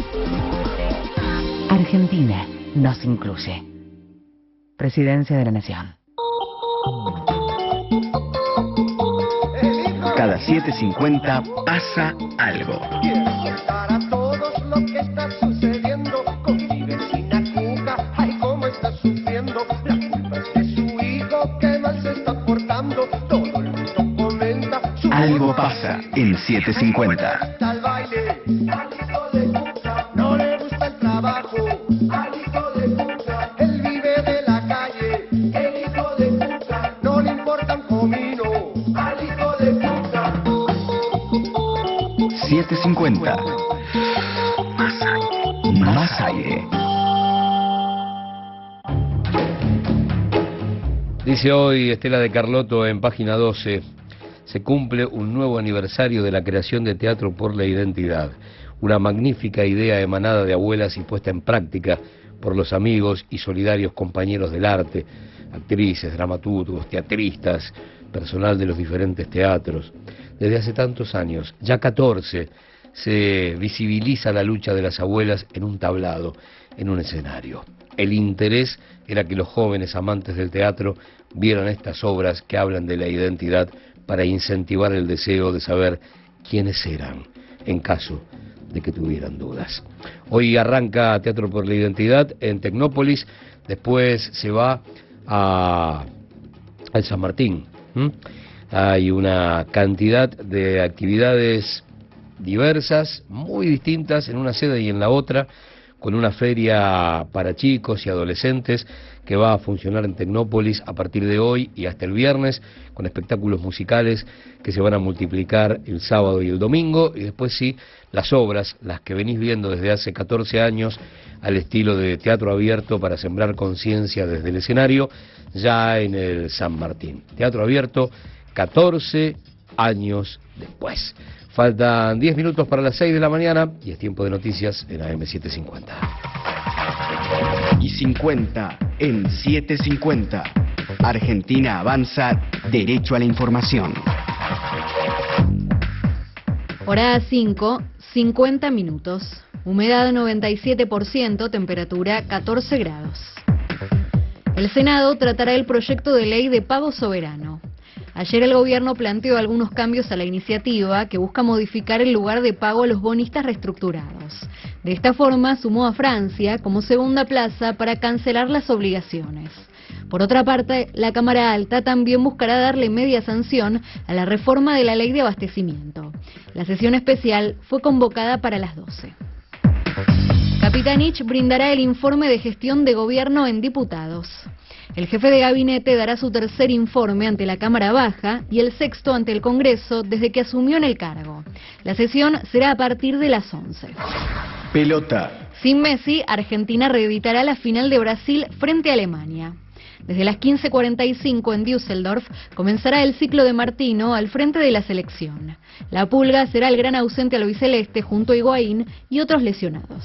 Argentina nos incluye. Presidencia de la Nación. Cada siete cincuenta pasa algo. Quiero contar a todos lo que está sucediendo con mi vecina Cuca. Ay, cómo está sufriendo. La culpa es de su hijo que mal se está portando. Todo el mundo comenta. Algo pasa en siete cincuenta. Al baile, al hijo de Cuca no le gusta el trabajo. Al hijo de Cuca, él vive de la calle. El hijo de Cuca no le importa un comino. Al hijo de Cuca. siete cincuenta. Más aire. Más aire. Dice hoy Estela de Carlotto en página doce, se cumple un nuevo aniversario de la creación de Teatro por la Identidad, una magnífica idea emanada de abuelas y puesta en práctica por los amigos y solidarios compañeros del arte, actrices, dramaturgos, teatristas, personal de los diferentes teatros. Desde hace tantos años, ya catorce, se visibiliza la lucha de las abuelas en un tablado, en un escenario. El interés era que los jóvenes amantes del teatro vieran estas obras que hablan de la identidad para incentivar el deseo de saber quiénes eran, en caso de que tuvieran dudas. Hoy arranca Teatro por la Identidad en Tecnópolis, después se va a, al San Martín. ¿Mm? Hay una cantidad de actividades diversas, muy distintas en una sede y en la otra, con una feria para chicos y adolescentes que va a funcionar en Tecnópolis a partir de hoy y hasta el viernes, con espectáculos musicales que se van a multiplicar el sábado y el domingo, y después sí, las obras, las que venís viendo desde hace catorce años, al estilo de teatro abierto para sembrar conciencia desde el escenario, ya en el San Martín. Teatro abierto, catorce años después. Faltan diez minutos para las seis de la mañana y es tiempo de noticias en A M setecientos cincuenta. Y cincuenta en setecientos cincuenta. Argentina avanza derecho a la información. Hora cinco, cincuenta minutos. Humedad noventa y siete por ciento, temperatura catorce grados. El Senado tratará el proyecto de ley de pago soberano. Ayer el gobierno planteó algunos cambios a la iniciativa que busca modificar el lugar de pago a los bonistas reestructurados. De esta forma sumó a Francia como segunda plaza para cancelar las obligaciones. Por otra parte, la Cámara Alta también buscará darle media sanción a la reforma de la ley de abastecimiento. La sesión especial fue convocada para las doce. Capitanich brindará el informe de gestión de gobierno en diputados. El jefe de gabinete dará su tercer informe ante la Cámara Baja y el sexto ante el Congreso desde que asumió en el cargo. La sesión será a partir de las once. Pelota. Sin Messi, Argentina reeditará la final de Brasil frente a Alemania. Desde las quince cuarenta y cinco en Düsseldorf comenzará el ciclo de Martino al frente de la selección. La Pulga será el gran ausente albiceleste junto a Higuaín y otros lesionados.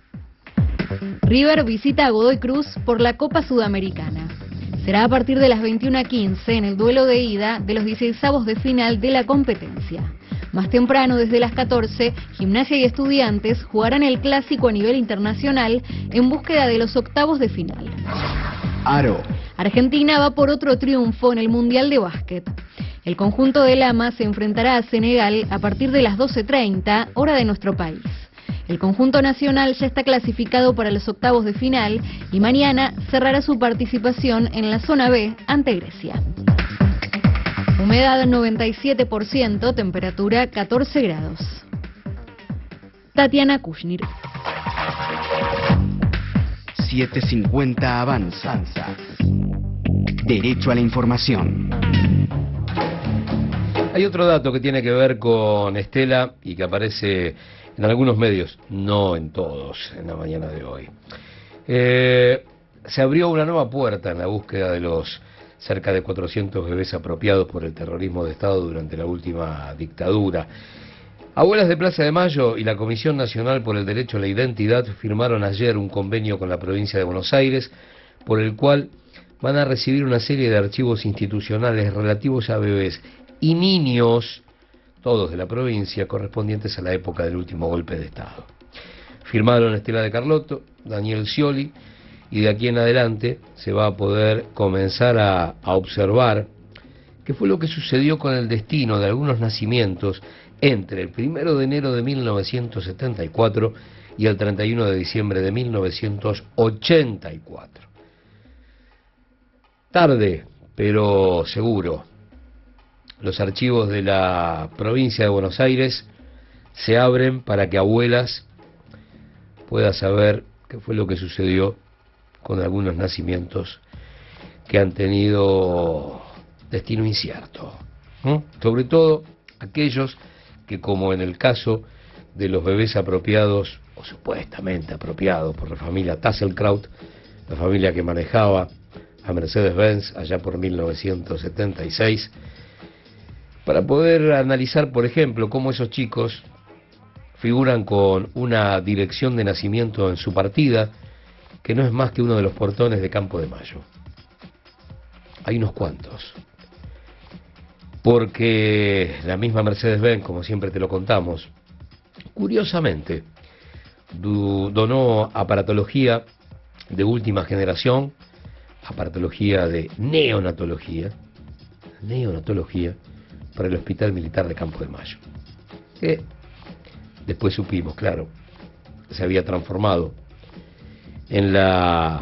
River visita a Godoy Cruz por la Copa Sudamericana. Será a partir de las veintiuna quince en el duelo de ida de los dieciseisavos de final de la competencia. Más temprano, desde las catorce, Gimnasia y Estudiantes jugarán el clásico a nivel internacional en búsqueda de los octavos de final. Aro. Argentina va por otro triunfo en el Mundial de Básquet. El conjunto de Lama se enfrentará a Senegal a partir de las doce treinta, hora de nuestro país. El conjunto nacional ya está clasificado para los octavos de final y mañana cerrará su participación en la zona B ante Grecia. Humedad noventa y siete por ciento, temperatura catorce grados. Tatiana Kushnir. setecientos cincuenta avanza. derecho a la información. Hay otro dato que tiene que ver con Estela y que aparece en algunos medios, no en todos, en la mañana de hoy. Eh, se abrió una nueva puerta en la búsqueda de los cerca de cuatrocientos bebés apropiados por el terrorismo de Estado durante la última dictadura. Abuelas de Plaza de Mayo y la Comisión Nacional por el Derecho a la Identidad firmaron ayer un convenio con la provincia de Buenos Aires por el cual van a recibir una serie de archivos institucionales relativos a bebés y niños, todos de la provincia, correspondientes a la época del último golpe de Estado. Firmaron Estela de Carlotto, Daniel Scioli, y de aquí en adelante se va a poder comenzar a, a observar qué fue lo que sucedió con el destino de algunos nacimientos entre el primero de enero de mil novecientos setenta y cuatro y el treinta y uno de diciembre de mil novecientos ochenta y cuatro. Tarde, pero seguro. Los archivos de la provincia de Buenos Aires se abren para que abuelas puedan saber qué fue lo que sucedió con algunos nacimientos que han tenido destino incierto. ¿Mm? Sobre todo aquellos que, como en el caso de los bebés apropiados, o supuestamente apropiados por la familia Tasselkraut, la familia que manejaba a Mercedes-Benz allá por mil novecientos setenta y seis, para poder analizar, por ejemplo, cómo esos chicos figuran con una dirección de nacimiento en su partida, que no es más que uno de los portones de Campo de Mayo. Hay unos cuantos. Porque la misma Mercedes-Benz, como siempre te lo contamos, curiosamente, donó aparatología de última generación, aparatología de neonatología, neonatología, para el Hospital Militar de Campo de Mayo. Que después supimos, claro, se había transformado en la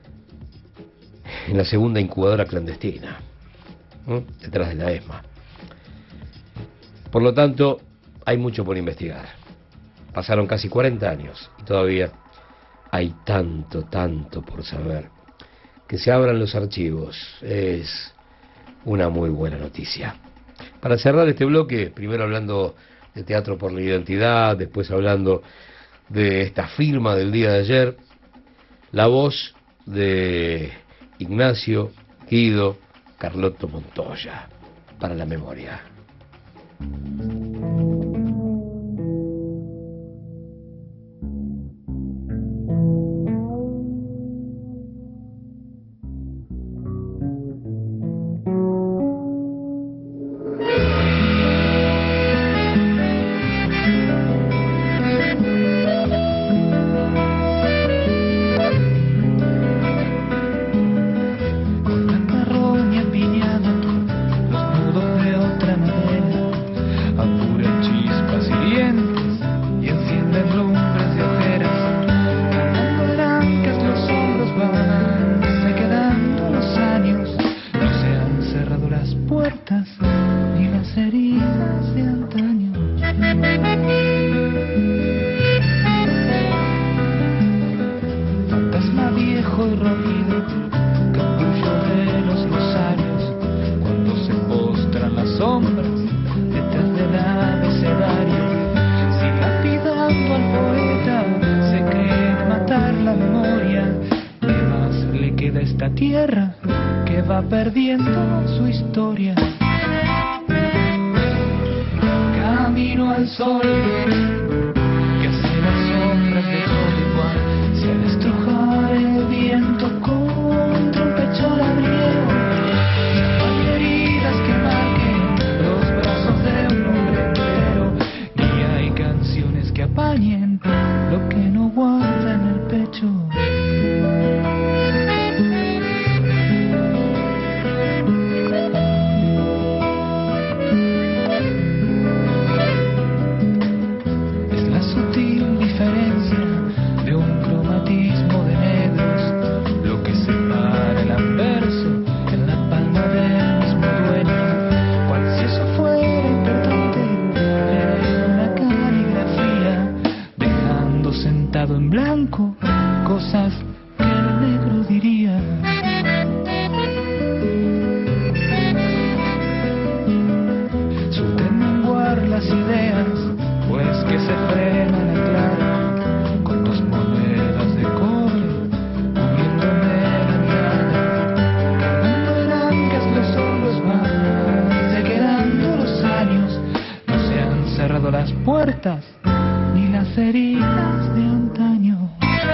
en la segunda incubadora clandestina, ¿eh? detrás de la ESMA. Por lo tanto, hay mucho por investigar. Pasaron casi cuarenta años y todavía hay tanto, tanto por saber. Que se abran los archivos es una muy buena noticia. Para cerrar este bloque, primero hablando de Teatro por la Identidad, después hablando de esta firma del día de ayer, la voz de Ignacio Guido Carlotto Montoya, para la memoria. grietas ni las heridas de antaño.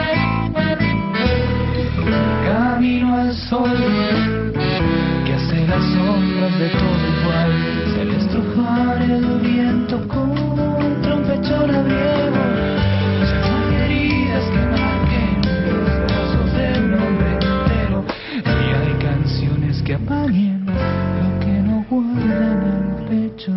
Camino al sol que hace las sombras de todo igual, se le estrujar el viento contra un pecho labriego. Si no hay heridas que marquen los pasos del nombre entero, ni hay canciones que apaguen lo que no guardan el pecho.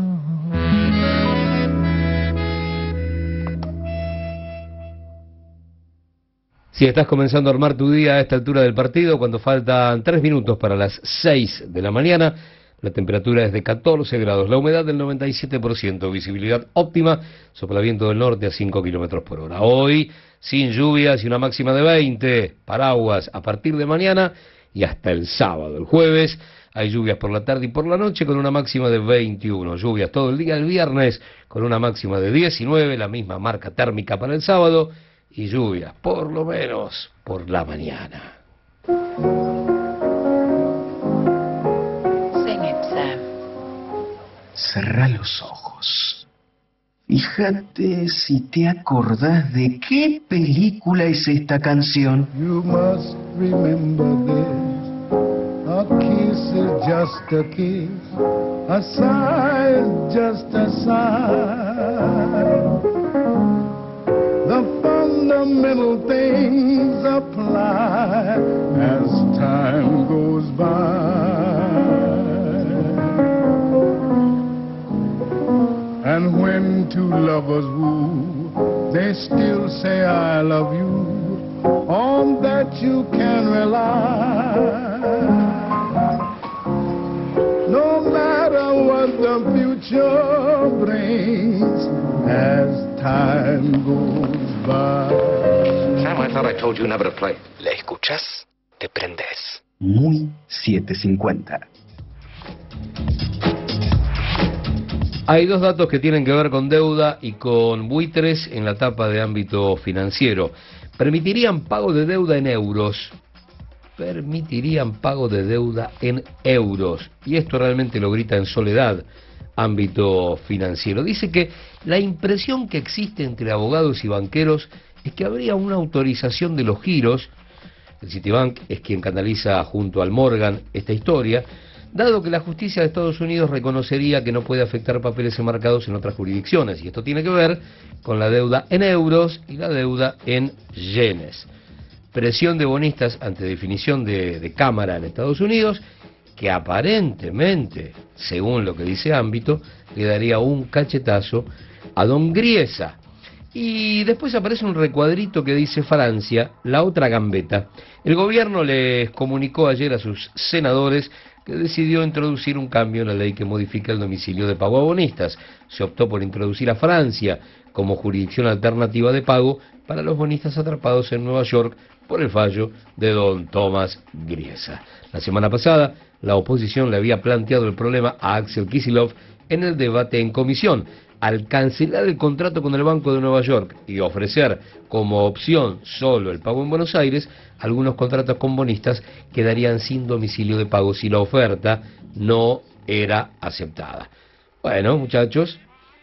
Si estás comenzando a armar tu día a esta altura del partido, cuando faltan tres minutos para las seis de la mañana, la temperatura es de catorce grados, la humedad del noventa y siete por ciento, visibilidad óptima, sopla viento del norte a cinco kilómetros por hora. Hoy, sin lluvias y una máxima de veinte, paraguas a partir de mañana y hasta el sábado. El jueves hay lluvias por la tarde y por la noche con una máxima de veintiuno, lluvias todo el día el viernes con una máxima de diecinueve, la misma marca térmica para el sábado, y lluvia, por lo menos, por la mañana. Sing it, Sam. Cerrá los ojos. Fíjate si te acordás de qué película es esta canción. You must remember this. A kiss is just a kiss. A sigh is just a sigh. The fundamental things apply as time goes by. And when two lovers woo, they still say I love you. On that you can rely. No matter what the future brings, as time goes by. Sam, I thought I told you never to play. ¿La escuchas? Te prendes. Muy setecientos cincuenta. Hay dos datos que tienen que ver con deuda y con buitres en la etapa de ámbito financiero. Permitirían pago de deuda en euros. Permitirían pago de deuda en euros. Y esto realmente lo grita en Soledad, ámbito financiero. Dice que la impresión que existe entre abogados y banqueros es que habría una autorización de los giros. El Citibank es quien canaliza junto al Morgan esta historia, dado que la justicia de Estados Unidos reconocería que no puede afectar papeles enmarcados en otras jurisdicciones, y esto tiene que ver con la deuda en euros y la deuda en yenes. Presión de bonistas ante definición de, de Cámara en Estados Unidos, que aparentemente, según lo que dice ámbito, le daría un cachetazo a don Griesa. Y después aparece un recuadrito que dice Francia, la otra gambeta. El gobierno les comunicó ayer a sus senadores que decidió introducir un cambio en la ley que modifica el domicilio de pago a bonistas. Se optó por introducir a Francia como jurisdicción alternativa de pago para los bonistas atrapados en Nueva York por el fallo de don Tomás Griesa. La semana pasada, la oposición le había planteado el problema a Axel Kicillof en el debate en comisión. Al cancelar el contrato con el Banco de Nueva York y ofrecer como opción solo el pago en Buenos Aires, algunos contratos con bonistas quedarían sin domicilio de pago si la oferta no era aceptada. Bueno, muchachos,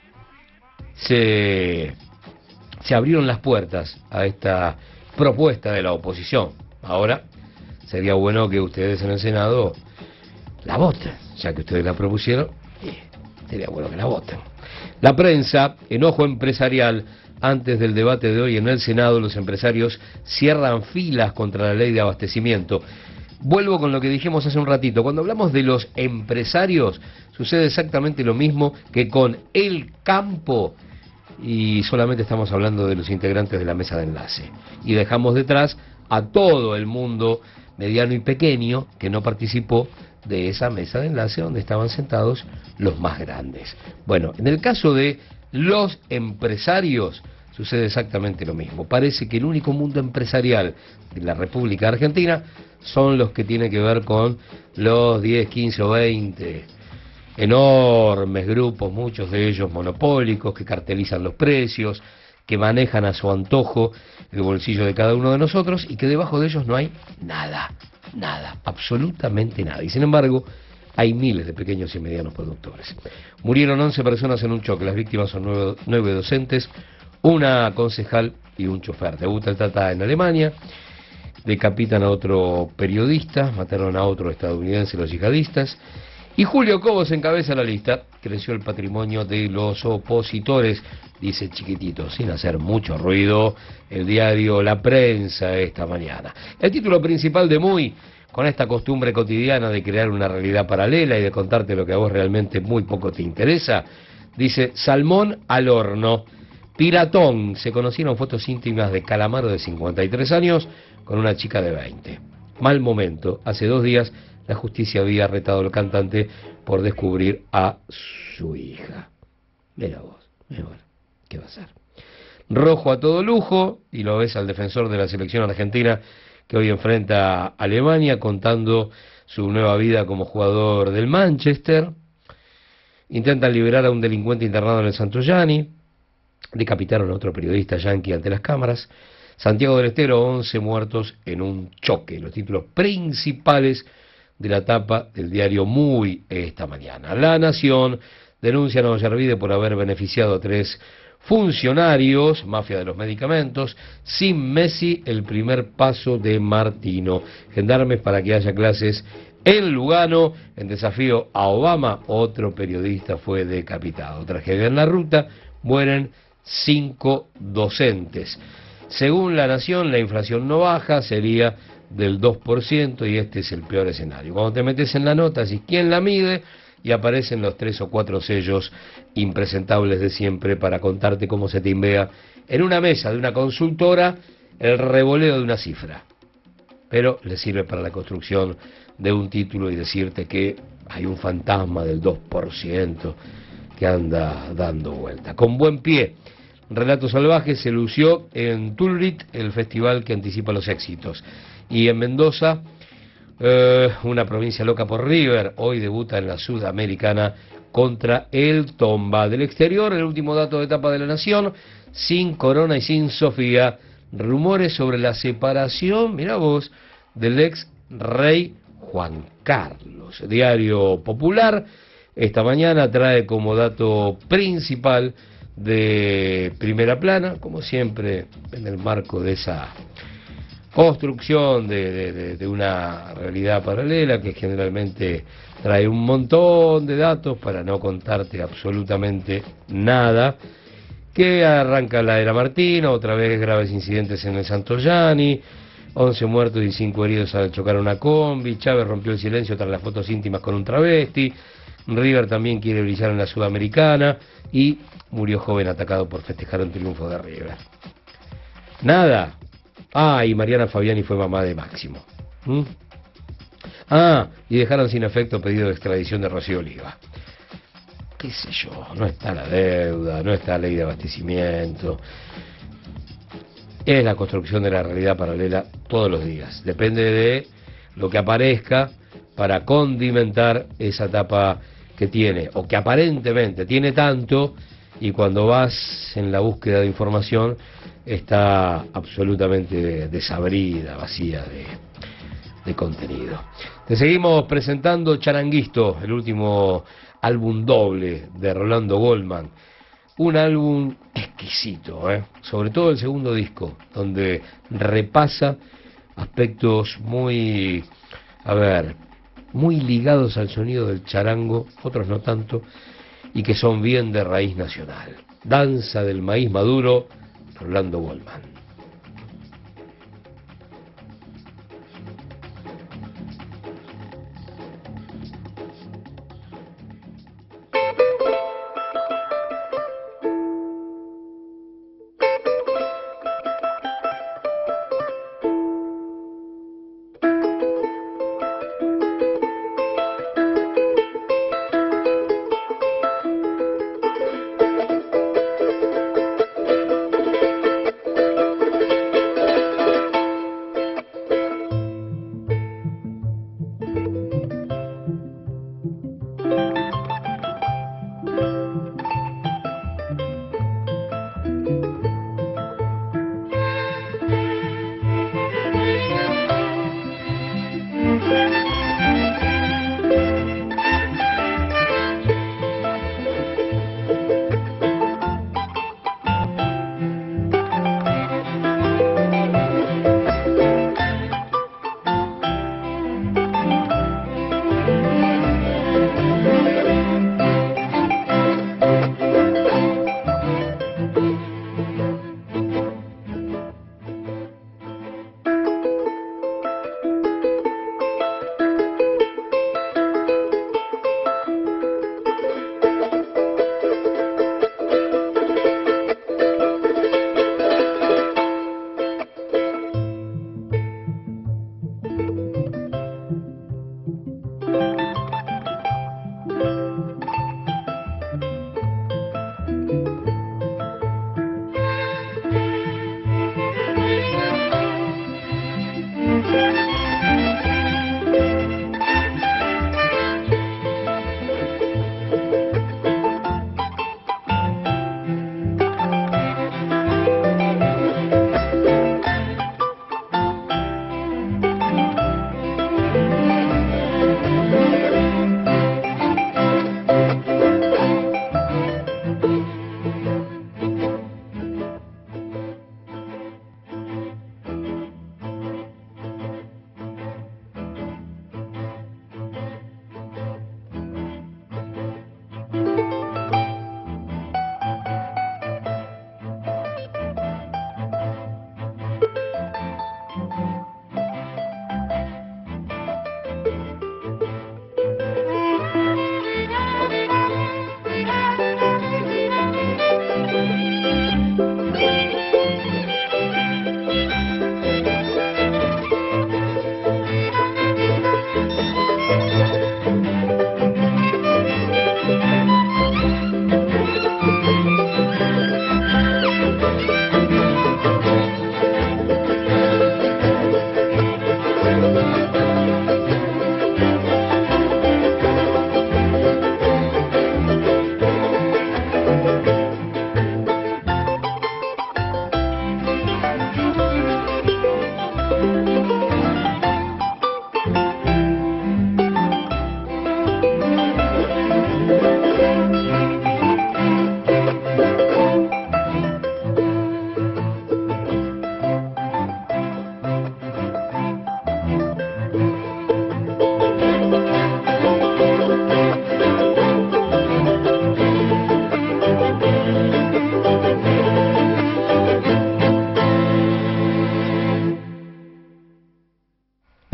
se, se abrieron las puertas a esta propuesta de la oposición. Ahora sería bueno que ustedes en el Senado la voten, ya que ustedes la propusieron, sería bueno que la voten. La prensa, enojo empresarial. Antes del debate de hoy en el Senado, los empresarios cierran filas contra la ley de abastecimiento. Vuelvo con lo que dijimos hace un ratito. Cuando hablamos de los empresarios, sucede exactamente lo mismo que con el campo, y solamente estamos hablando de los integrantes de la mesa de enlace. Y dejamos detrás a todo el mundo mediano y pequeño que no participó de esa mesa de enlace donde estaban sentados los más grandes. Bueno, en el caso de los empresarios sucede exactamente lo mismo. Parece que el único mundo empresarial de la República Argentina son los que tienen que ver con los diez, quince o veinte enormes grupos, muchos de ellos monopólicos, que cartelizan los precios, que manejan a su antojo el bolsillo de cada uno de nosotros y que debajo de ellos no hay nada. Nada, absolutamente nada. Y sin embargo, hay miles de pequeños y medianos productores. Murieron once personas en un choque, las víctimas son nueve, nueve docentes, una concejal y un chofer. Debuta el Tata en Alemania, decapitan a otro periodista, mataron a otro estadounidense los yihadistas, y Julio Cobos encabeza la lista. Creció el patrimonio de los opositores, dice chiquitito, sin hacer mucho ruido, el diario La Prensa esta mañana. El título principal de Muy, con esta costumbre cotidiana de crear una realidad paralela y de contarte lo que a vos realmente muy poco te interesa, dice: Salmón al horno. Piratón. Se conocieron fotos íntimas de Calamaro, de cincuenta y tres años, con una chica de veinte. Mal momento. Hace dos días la justicia había retado al cantante por descubrir a su hija. Mira vos, mira, bueno, ¿qué va a ser? Rojo a todo lujo, y lo ves al defensor de la selección argentina que hoy enfrenta a Alemania, contando su nueva vida como jugador del Manchester. Intentan liberar a un delincuente internado en el Santoyani. Decapitaron a otro periodista yanqui ante las cámaras. Santiago del Estero, once muertos en un choque. Los títulos principales de la tapa del diario Muy esta mañana. La Nación denuncia a Ollarvide por haber beneficiado a tres funcionarios, mafia de los medicamentos. Sin Messi, el primer paso de Martino. Gendarmes para que haya clases en Lugano. En desafío a Obama, otro periodista fue decapitado. Tragedia en la ruta, mueren cinco docentes. Según La Nación, la inflación no baja, sería del dos por ciento, y este es el peor escenario. Cuando te metes en la nota, decís quién la mide, y aparecen los tres o cuatro sellos impresentables de siempre para contarte cómo se timbea en una mesa de una consultora el revoleo de una cifra. Pero le sirve para la construcción de un título y decirte que hay un fantasma del dos por ciento que anda dando vuelta. Con buen pie, Relatos Salvajes se lució en Tulrit, el festival que anticipa los éxitos. Y en Mendoza, eh, una provincia loca por River, hoy debuta en la Sudamericana contra el Tomba. Del exterior, el último dato de etapa de La Nación: sin Corona y sin Sofía, rumores sobre la separación, mirá vos, del ex rey Juan Carlos. Diario Popular esta mañana trae como dato principal de primera plana, como siempre en el marco de esa construcción de, de, de, de una realidad paralela que generalmente trae un montón de datos para no contarte absolutamente nada, que arranca la era Martino, otra vez graves incidentes en el Santoyani, once muertos y cinco heridos al chocar una combi. Chávez rompió el silencio tras las fotos íntimas con un travesti. River también quiere brillar en la Sudamericana, y murió joven atacado por festejar un triunfo de River. Nada. Ah, y Mariana Fabiani fue mamá de Máximo. ¿Mm? Ah, y dejaron sin efecto pedido de extradición de Rocío Oliva. Qué sé yo, no está la deuda, no está la ley de abastecimiento. Es la construcción de la realidad paralela todos los días. Depende de lo que aparezca para condimentar esa etapa que tiene, o que aparentemente tiene tanto, y cuando vas en la búsqueda de información está absolutamente desabrida, vacía de, de contenido. Te seguimos presentando Charanguisto, el último álbum doble de Rolando Goldman. Un álbum exquisito, ¿eh? Sobre todo el segundo disco, donde repasa aspectos muy, a ver, muy ligados al sonido del charango, otros no tanto, y que son bien de raíz nacional. Danza del maíz maduro, Rolando Goldman.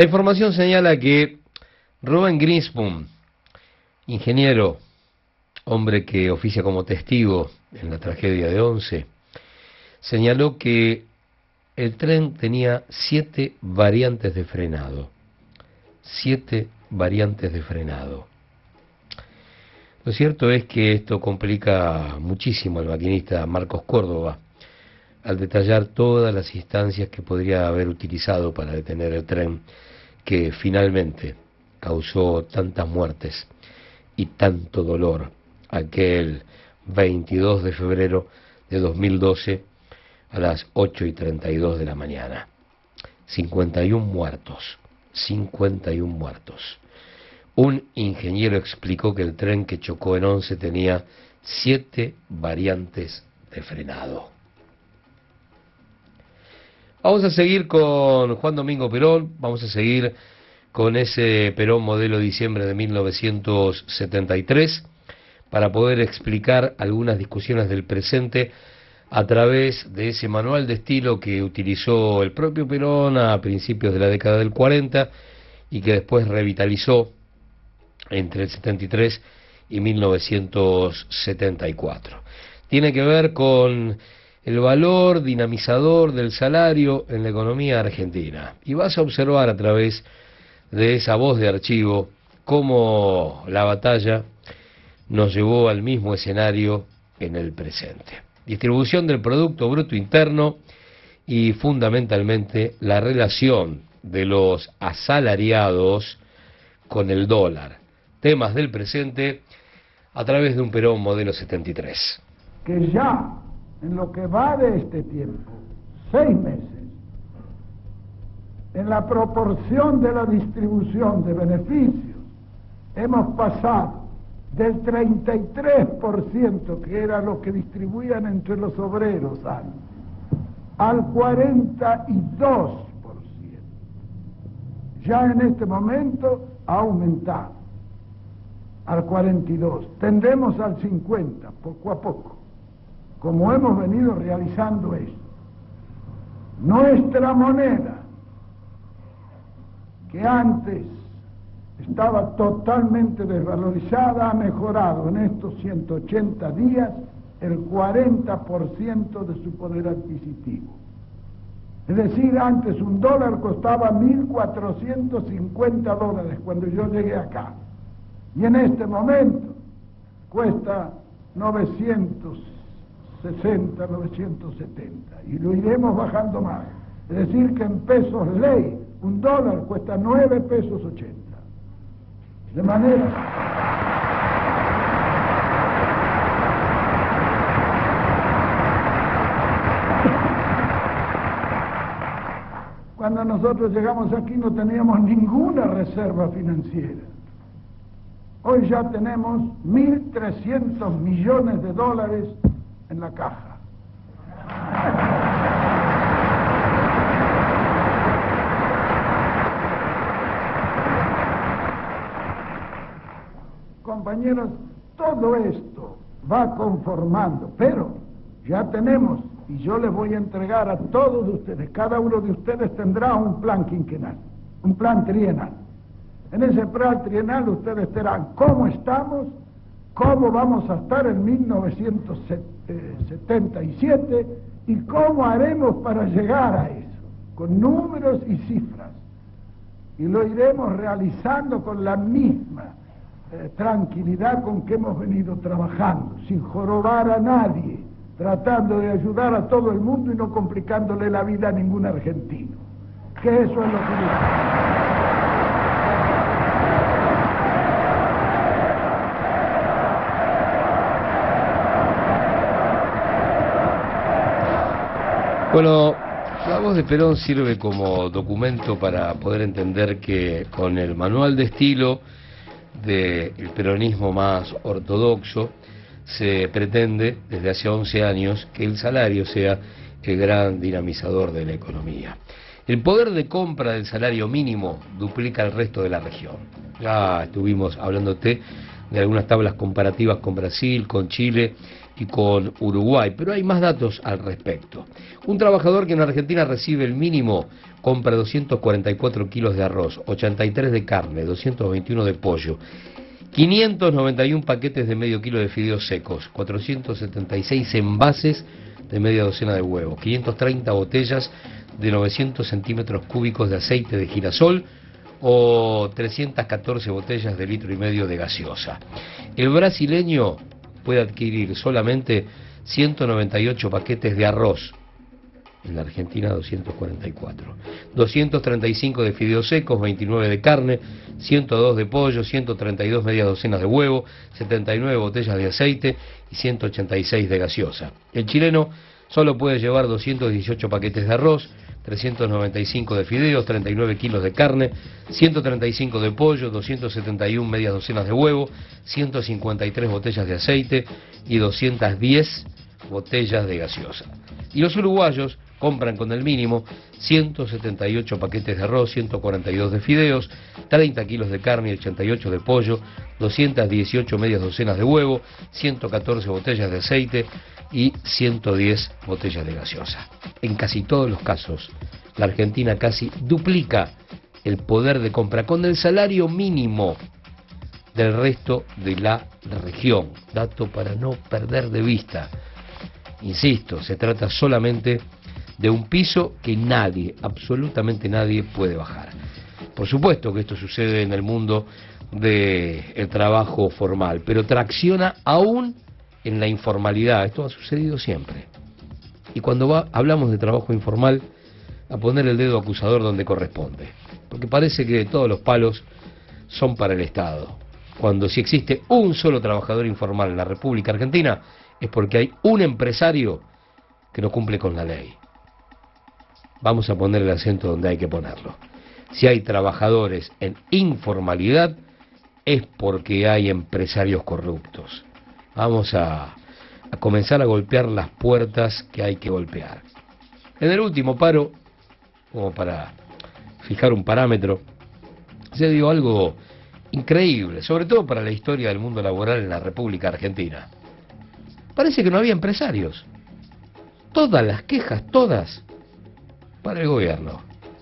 La información señala que Rubén Grinspoon, ingeniero, hombre que oficia como testigo en la tragedia de Once, señaló que el tren tenía siete variantes de frenado. Siete variantes de frenado. Lo cierto es que esto complica muchísimo al maquinista Marcos Córdoba al detallar todas las instancias que podría haber utilizado para detener el tren que finalmente causó tantas muertes y tanto dolor aquel veintidós de febrero de dos mil doce a las ocho y treinta y dos de la mañana. cincuenta y uno muertos, cincuenta y uno muertos. Un ingeniero explicó que el tren que chocó en Once tenía siete variantes de frenado. Vamos a seguir con Juan Domingo Perón, vamos a seguir con ese Perón modelo diciembre de mil novecientos setenta y tres, para poder explicar algunas discusiones del presente a través de ese manual de estilo que utilizó el propio Perón a principios de la década del cuarenta y que después revitalizó entre el setenta y tres y mil novecientos setenta y cuatro. Tiene que ver con el valor dinamizador del salario en la economía argentina. Y vas a observar a través de esa voz de archivo cómo la batalla nos llevó al mismo escenario en el presente. Distribución del Producto Bruto Interno y fundamentalmente la relación de los asalariados con el dólar. Temas del presente a través de un Perón modelo setenta y tres. Que ya en lo que va de este tiempo, seis meses, en la proporción de la distribución de beneficios, hemos pasado del treinta y tres por ciento, que era lo que distribuían entre los obreros antes, al cuarenta y dos por ciento. Ya en este momento ha aumentado al cuarenta y dos por ciento. Tendemos al cincuenta por ciento, poco a poco, como hemos venido realizando esto. Nuestra moneda, que antes estaba totalmente desvalorizada, ha mejorado en estos ciento ochenta días el cuarenta por ciento de su poder adquisitivo. Es decir, antes un dólar costaba mil cuatrocientos cincuenta dólares cuando yo llegué acá, y en este momento cuesta novecientos sesenta, novecientos setenta, y lo iremos bajando más. Es decir, que en pesos ley un dólar cuesta nueve pesos ochenta. De manera cuando nosotros llegamos aquí no teníamos ninguna reserva financiera. Hoy ya tenemos mil trescientos millones de dólares en la caja. Compañeros, todo esto va conformando, pero ya tenemos, y yo les voy a entregar a todos ustedes, cada uno de ustedes tendrá un plan quinquenal, un plan trienal. En ese plan trienal ustedes verán cómo estamos, cómo vamos a estar en mil novecientos setenta y siete y cómo haremos para llegar a eso, con números y cifras. Y lo iremos realizando con la misma eh, tranquilidad con que hemos venido trabajando, sin jorobar a nadie, tratando de ayudar a todo el mundo y no complicándole la vida a ningún argentino. Que eso es lo que... Bueno, la voz de Perón sirve como documento para poder entender que con el manual de estilo del peronismo más ortodoxo se pretende desde hace once años que el salario sea el gran dinamizador de la economía. El poder de compra del salario mínimo duplica el resto de la región. Ya estuvimos hablándote de algunas tablas comparativas con Brasil, con Chile y con Uruguay, pero hay más datos al respecto. Un trabajador que en Argentina recibe el mínimo compra doscientos cuarenta y cuatro kilos de arroz, ochenta y tres de carne, doscientos veintiuno de pollo, quinientos noventa y uno paquetes de medio kilo de fideos secos, cuatrocientos setenta y seis envases de media docena de huevos, quinientas treinta botellas de novecientos centímetros cúbicos de aceite de girasol o trescientas catorce botellas de litro y medio de gaseosa. El brasileño puede adquirir solamente ciento noventa y ocho paquetes de arroz, en la Argentina doscientos cuarenta y cuatro, doscientos treinta y cinco de fideos secos, veintinueve de carne, ciento dos de pollo, ciento treinta y dos medias docenas de huevo, setenta y nueve botellas de aceite y ciento ochenta y seis de gaseosa. El chileno solo puede llevar doscientos dieciocho paquetes de arroz, trescientos noventa y cinco de fideos, treinta y nueve kilos de carne, ciento treinta y cinco de pollo, doscientas setenta y una medias docenas de huevo, ciento cincuenta y tres botellas de aceite y doscientas diez botellas de gaseosa. Y los uruguayos compran con el mínimo ciento setenta y ocho paquetes de arroz, ciento cuarenta y dos de fideos, treinta kilos de carne y ochenta y ocho de pollo, doscientas dieciocho medias docenas de huevo, ciento catorce botellas de aceite y ciento diez botellas de gaseosa. En casi todos los casos, la Argentina casi duplica el poder de compra con el salario mínimo del resto de la región. Dato para no perder de vista. Insisto, se trata solamente de un piso que nadie, absolutamente nadie puede bajar. Por supuesto que esto sucede en el mundo del trabajo formal, pero tracciona aún en la informalidad. Esto ha sucedido siempre. Y cuando va, hablamos de trabajo informal, a poner el dedo acusador donde corresponde, porque parece que todos los palos son para el Estado, cuando si existe un solo trabajador informal en la República Argentina es porque hay un empresario que no cumple con la ley. Vamos a poner el acento donde hay que ponerlo. Si hay trabajadores en informalidad es porque hay empresarios corruptos. Vamos a, a comenzar a golpear las puertas que hay que golpear. En el último paro, como para fijar un parámetro, se dio algo increíble, sobre todo para la historia del mundo laboral en la República Argentina. Parece que no había empresarios. Todas las quejas, todas, para el gobierno.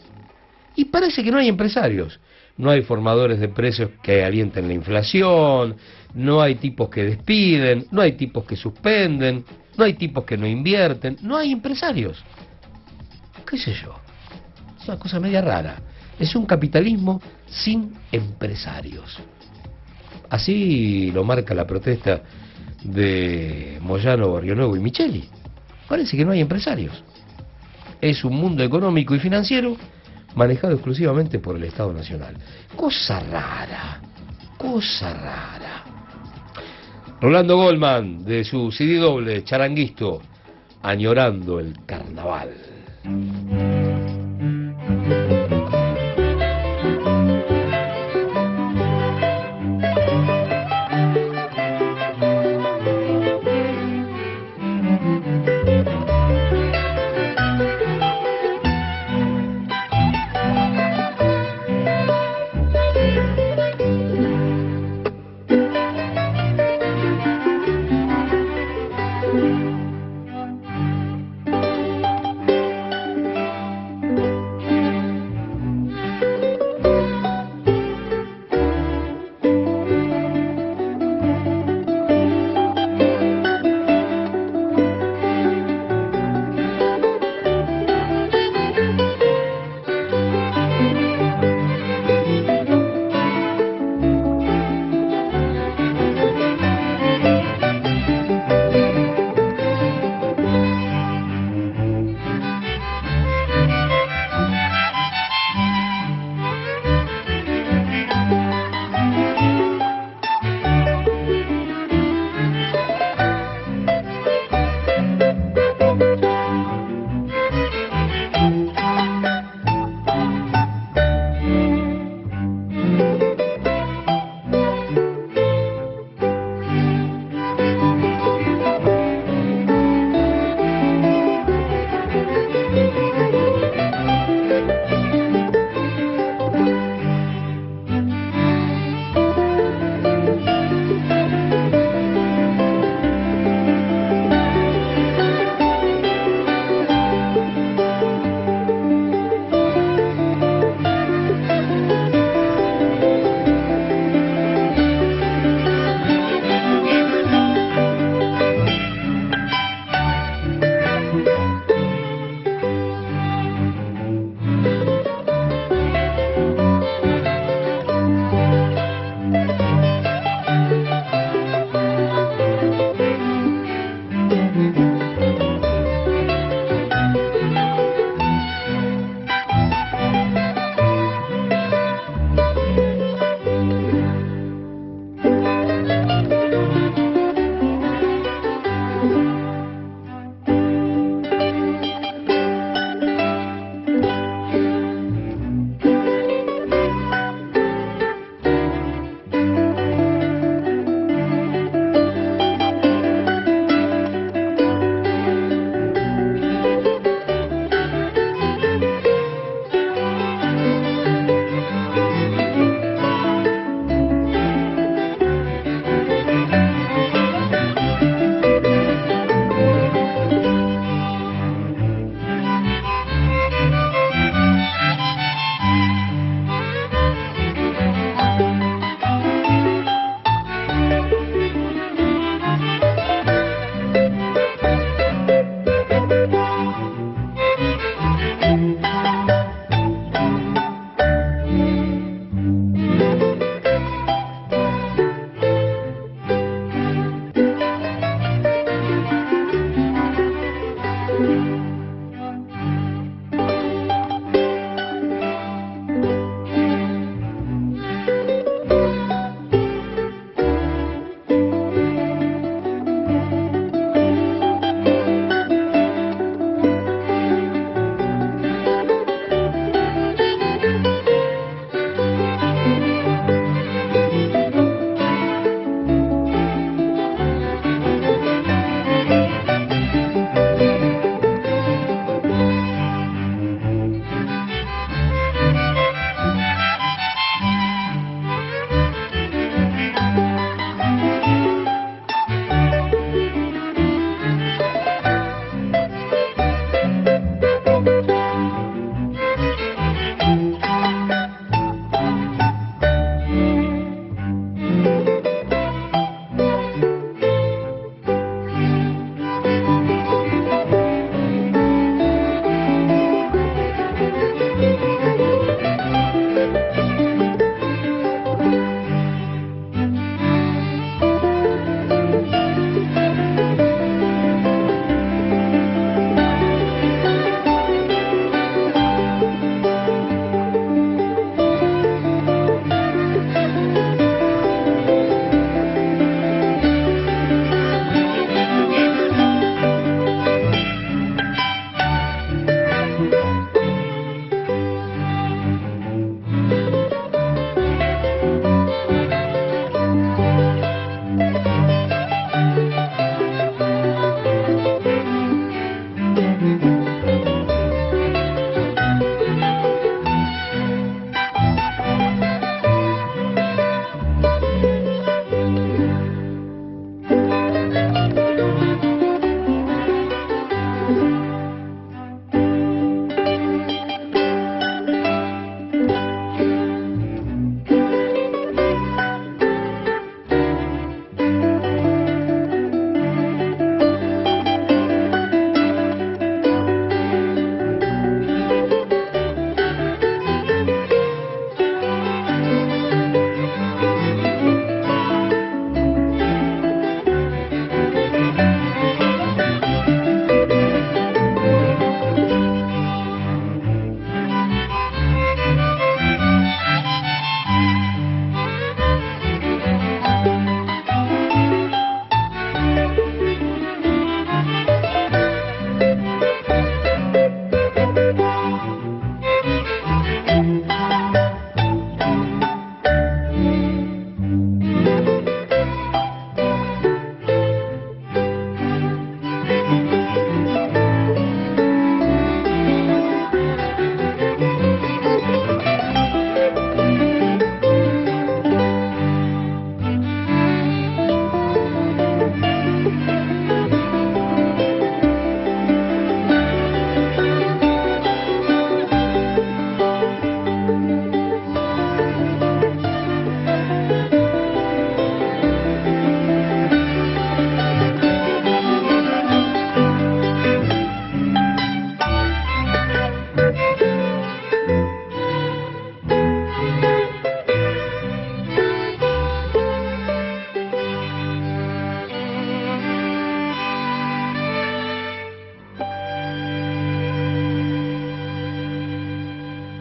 Y parece que no hay empresarios. No hay formadores de precios que alienten la inflación, no hay tipos que despiden, no hay tipos que suspenden, no hay tipos que no invierten, no hay empresarios. ¿Qué sé yo? Es una cosa media rara. Es un capitalismo sin empresarios. Así lo marca la protesta de Moyano, Barrionuevo y Micheli. Parece que no hay empresarios. Es un mundo económico y financiero manejado exclusivamente por el Estado Nacional. Cosa rara, cosa rara. Rolando Goldman, de su C D doble Charanguisto, añorando el carnaval.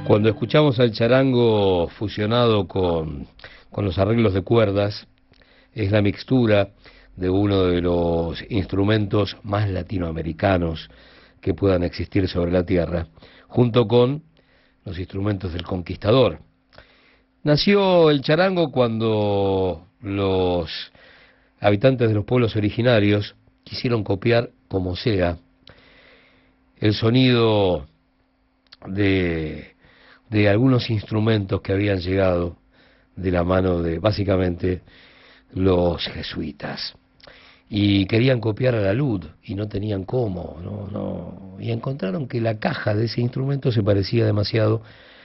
Cuando escuchamos al charango fusionado con, con los arreglos de cuerdas, es la mixtura de uno de los instrumentos más latinoamericanos que puedan existir sobre la tierra, junto con los instrumentos del conquistador. Nació el charango cuando los habitantes de los pueblos originarios quisieron copiar como sea el sonido de, de algunos instrumentos que habían llegado de la mano de básicamente los jesuitas, y querían copiar al alud y no tenían cómo, no, no, y encontraron que la caja de ese instrumento se parecía demasiado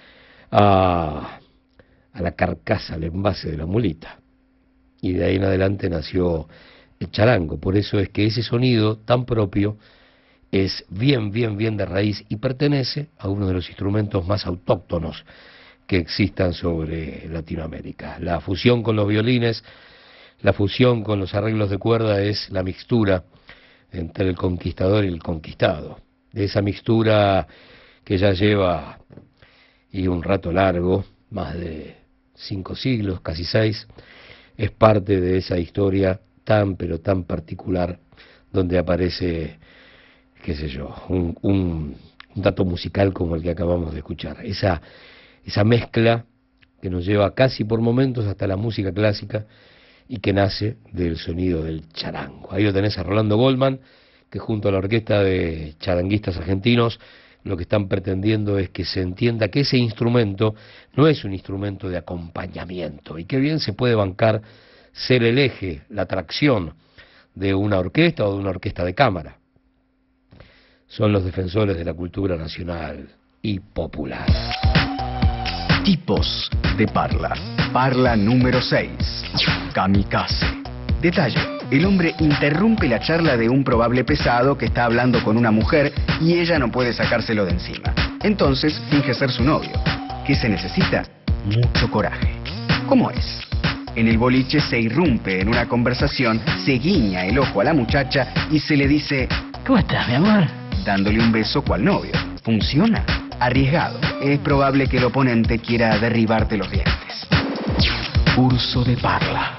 a, a la carcasa, al envase de la mulita, y de ahí en adelante nació el charango. Por eso es que ese sonido tan propio es bien, bien, bien de raíz y pertenece a uno de los instrumentos más autóctonos que existan sobre Latinoamérica. La fusión con los violines, la fusión con los arreglos de cuerda es la mixtura entre el conquistador y el conquistado. De esa mixtura que ya lleva y un rato largo, más de cinco siglos, casi seis, es parte de esa historia tan pero tan particular donde aparece, qué sé yo, un, un, un dato musical como el que acabamos de escuchar. Esa, esa mezcla que nos lleva casi por momentos hasta la música clásica y que nace del sonido del charango. Ahí lo tenés a Rolando Goldman, que junto a la orquesta de charanguistas argentinos lo que están pretendiendo es que se entienda que ese instrumento no es un instrumento de acompañamiento y que bien se puede bancar ser el eje, la atracción de una orquesta o de una orquesta de cámara. Son los defensores de la cultura nacional y popular. Tipos de parla. Parla número seis. Kamikaze. Detalle. El hombre interrumpe la charla de un probable pesado que está hablando con una mujer y ella no puede sacárselo de encima. Entonces finge ser su novio. ¿Qué se necesita? Mucho coraje. ¿Cómo es? En el boliche se irrumpe en una conversación, se guiña el ojo a la muchacha y se le dice: ¿Cómo estás, mi amor? Dándole un beso cual novio. ¿Funciona? Arriesgado. Es probable que el oponente quiera derribarte los dientes. Curso de parla.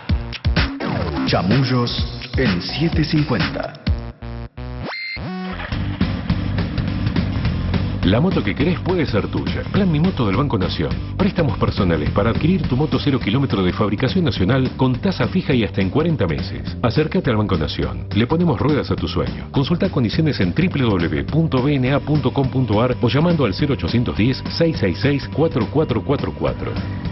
Chamullos en setecientos cincuenta. La moto que querés puede ser tuya. Plan Mi Moto del Banco Nación. Préstamos personales para adquirir tu moto cero kilómetro de fabricación nacional con tasa fija y hasta en cuarenta meses. Acércate al Banco Nación. Le ponemos ruedas a tu sueño. Consulta condiciones en doble u doble u doble u punto b n a punto com punto a r o llamando al cero ochocientos diez, seiscientos sesenta y seis, cuarenta y cuatro cuarenta y cuatro.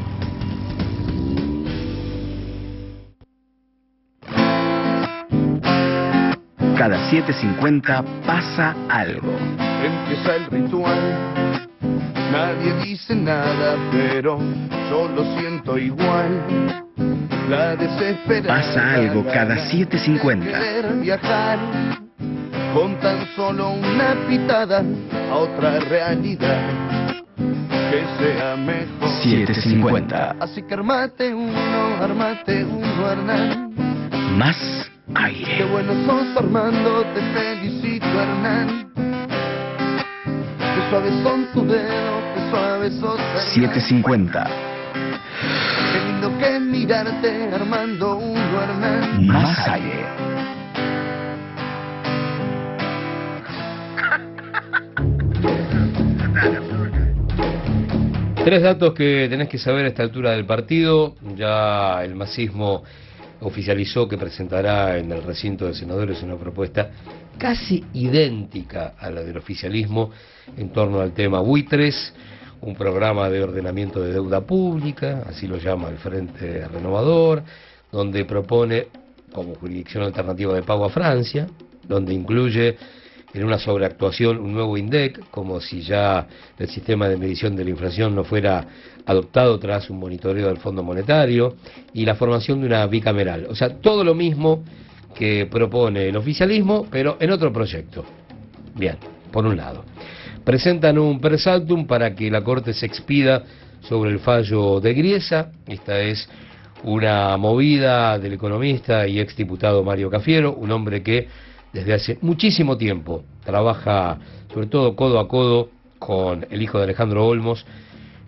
Cada siete cincuenta pasa algo. Empieza el ritual, nadie dice nada, pero yo lo siento igual. La desesperanza. Pasa algo cada siete cincuenta. Querer viajar con tan solo una pitada a otra realidad que sea mejor. setecientos cincuenta. Así que armate uno, armate uno, Hernán. Más aire. Qué bueno sos, Armando, te felicito, Hernán. Qué suaves son tus dedos, qué suaves sos, Hernán. setecientos cincuenta. Qué lindo que mirarte, Armando uno, Hernán. Más aire. Tres datos que tenés que saber a esta altura del partido. Ya el masismo oficializó que presentará en el recinto de senadores una propuesta casi idéntica a la del oficialismo en torno al tema buitres, un programa de ordenamiento de deuda pública, así lo llama el Frente Renovador, donde propone como jurisdicción alternativa de pago a Francia, donde incluye en una sobreactuación un nuevo INDEC, como si ya el sistema de medición de la inflación no fuera adoptado tras un monitoreo del Fondo Monetario, y la formación de una bicameral. O sea, todo lo mismo que propone el oficialismo, pero en otro proyecto. Bien, por un lado. Presentan un per saltum para que la Corte se expida sobre el fallo de Griesa. Esta es una movida del economista y exdiputado Mario Cafiero, un hombre que desde hace muchísimo tiempo trabaja sobre todo codo a codo con el hijo de Alejandro Olmos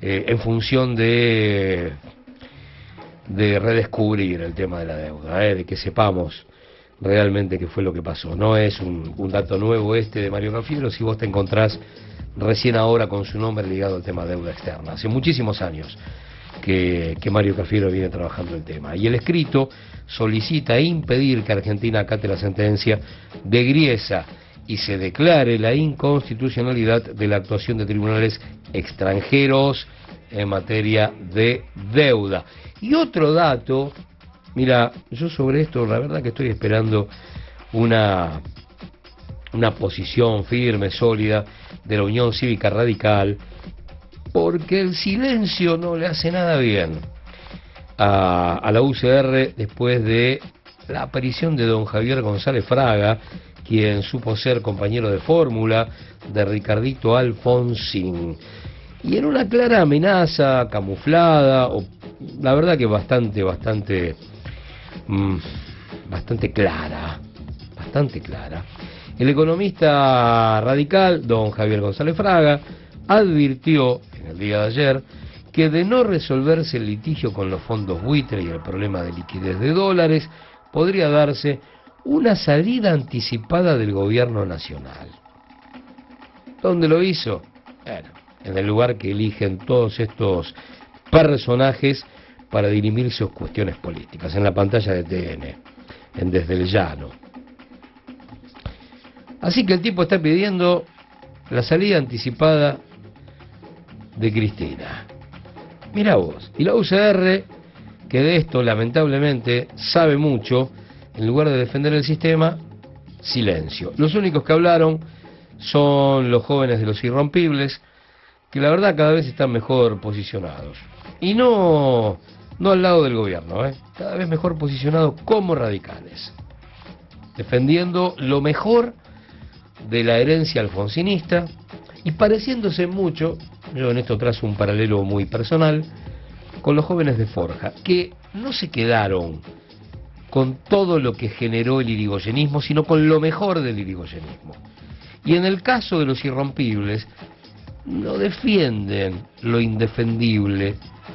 eh, en función de, de redescubrir el tema de la deuda, eh, de que sepamos realmente qué fue lo que pasó. No es un, un dato nuevo este de Mario Cafiero, si vos te encontrás recién ahora con su nombre ligado al tema de deuda externa. Hace muchísimos años que, que Mario Cafiero viene trabajando el tema. Y el escrito solicita impedir que Argentina acate la sentencia de Griesa y se declare la inconstitucionalidad de la actuación de tribunales extranjeros en materia de deuda. Y otro dato, mira, yo sobre esto la verdad que estoy esperando una, una posición firme, sólida de la Unión Cívica Radical, porque el silencio no le hace nada bien a, a la U C R después de la aparición de don Javier González Fraga, quien supo ser compañero de fórmula de Ricardito Alfonsín, y en una clara amenaza camuflada, o la verdad que bastante, bastante, mmm, bastante clara, bastante clara, el economista radical, don Javier González Fraga, advirtió en el día de ayer que de no resolverse el litigio con los fondos buitre y el problema de liquidez de dólares, podría darse una salida anticipada del gobierno nacional. ¿Dónde lo hizo? Bueno, en el lugar que eligen todos estos personajes para dirimir sus cuestiones políticas, en la pantalla de T N, en Desde el Llano. Así que el tipo está pidiendo la salida anticipada de Cristina. Mirá vos. Y la U C R, que de esto lamentablemente sabe mucho, en lugar de defender el sistema, silencio. Los únicos que hablaron son los jóvenes de los irrompibles, que la verdad cada vez están mejor posicionados. Y no, no al lado del gobierno, ¿eh? Cada vez mejor posicionados como radicales, defendiendo lo mejor de la herencia alfonsinista y pareciéndose mucho, yo en esto trazo un paralelo muy personal, con los jóvenes de Forja, que no se quedaron con todo lo que generó el irigoyenismo, sino con lo mejor del irigoyenismo. Y en el caso de los irrompibles, no defienden lo indefendible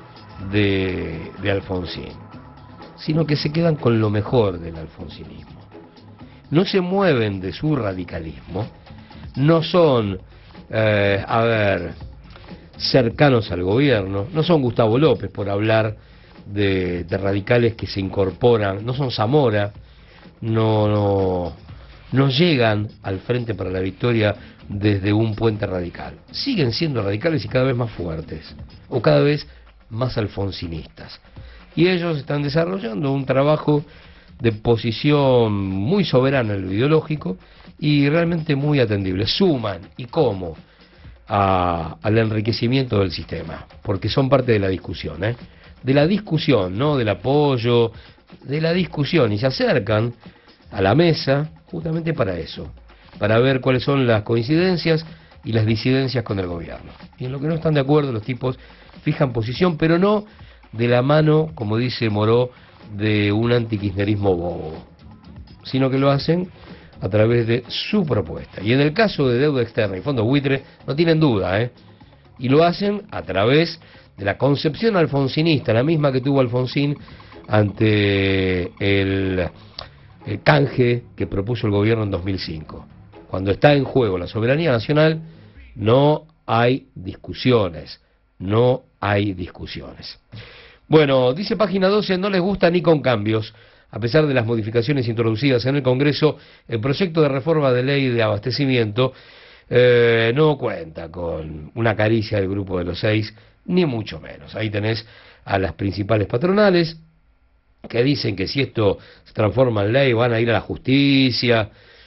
de, de Alfonsín, sino que se quedan con lo mejor del alfonsinismo. No se mueven de su radicalismo, no son, eh, a ver, cercanos al gobierno, no son Gustavo López, por hablar de, de radicales que se incorporan, no son Zamora, no, no, no llegan al Frente para la Victoria desde un puente radical. Siguen siendo radicales y cada vez más fuertes, o cada vez más alfonsinistas. Y ellos están desarrollando un trabajo de posición muy soberana en lo ideológico y realmente muy atendible. Suman, ¿y cómo?, a, al enriquecimiento del sistema, porque son parte de la discusión, ¿eh? De la discusión, no del apoyo, de la discusión, y se acercan a la mesa justamente para eso, para ver cuáles son las coincidencias y las disidencias con el gobierno. Y en lo que no están de acuerdo los tipos fijan posición, pero no de la mano, como dice Moró, de un antikirchnerismo bobo, sino que lo hacen a través de su propuesta. Y en el caso de deuda externa y fondos buitre, no tienen duda, ¿eh? Y lo hacen a través de la concepción alfonsinista, la misma que tuvo Alfonsín ante el, el canje que propuso el gobierno en dos mil cinco. Cuando está en juego la soberanía nacional, no hay discusiones, no hay discusiones. Bueno, dice página doce, no les gusta ni con cambios. A pesar de las modificaciones introducidas en el Congreso, el proyecto de reforma de ley de abastecimiento eh, no cuenta con una caricia del Grupo de los Seis, ni mucho menos. Ahí tenés a las principales patronales que dicen que si esto se transforma en ley van a ir a la justicia.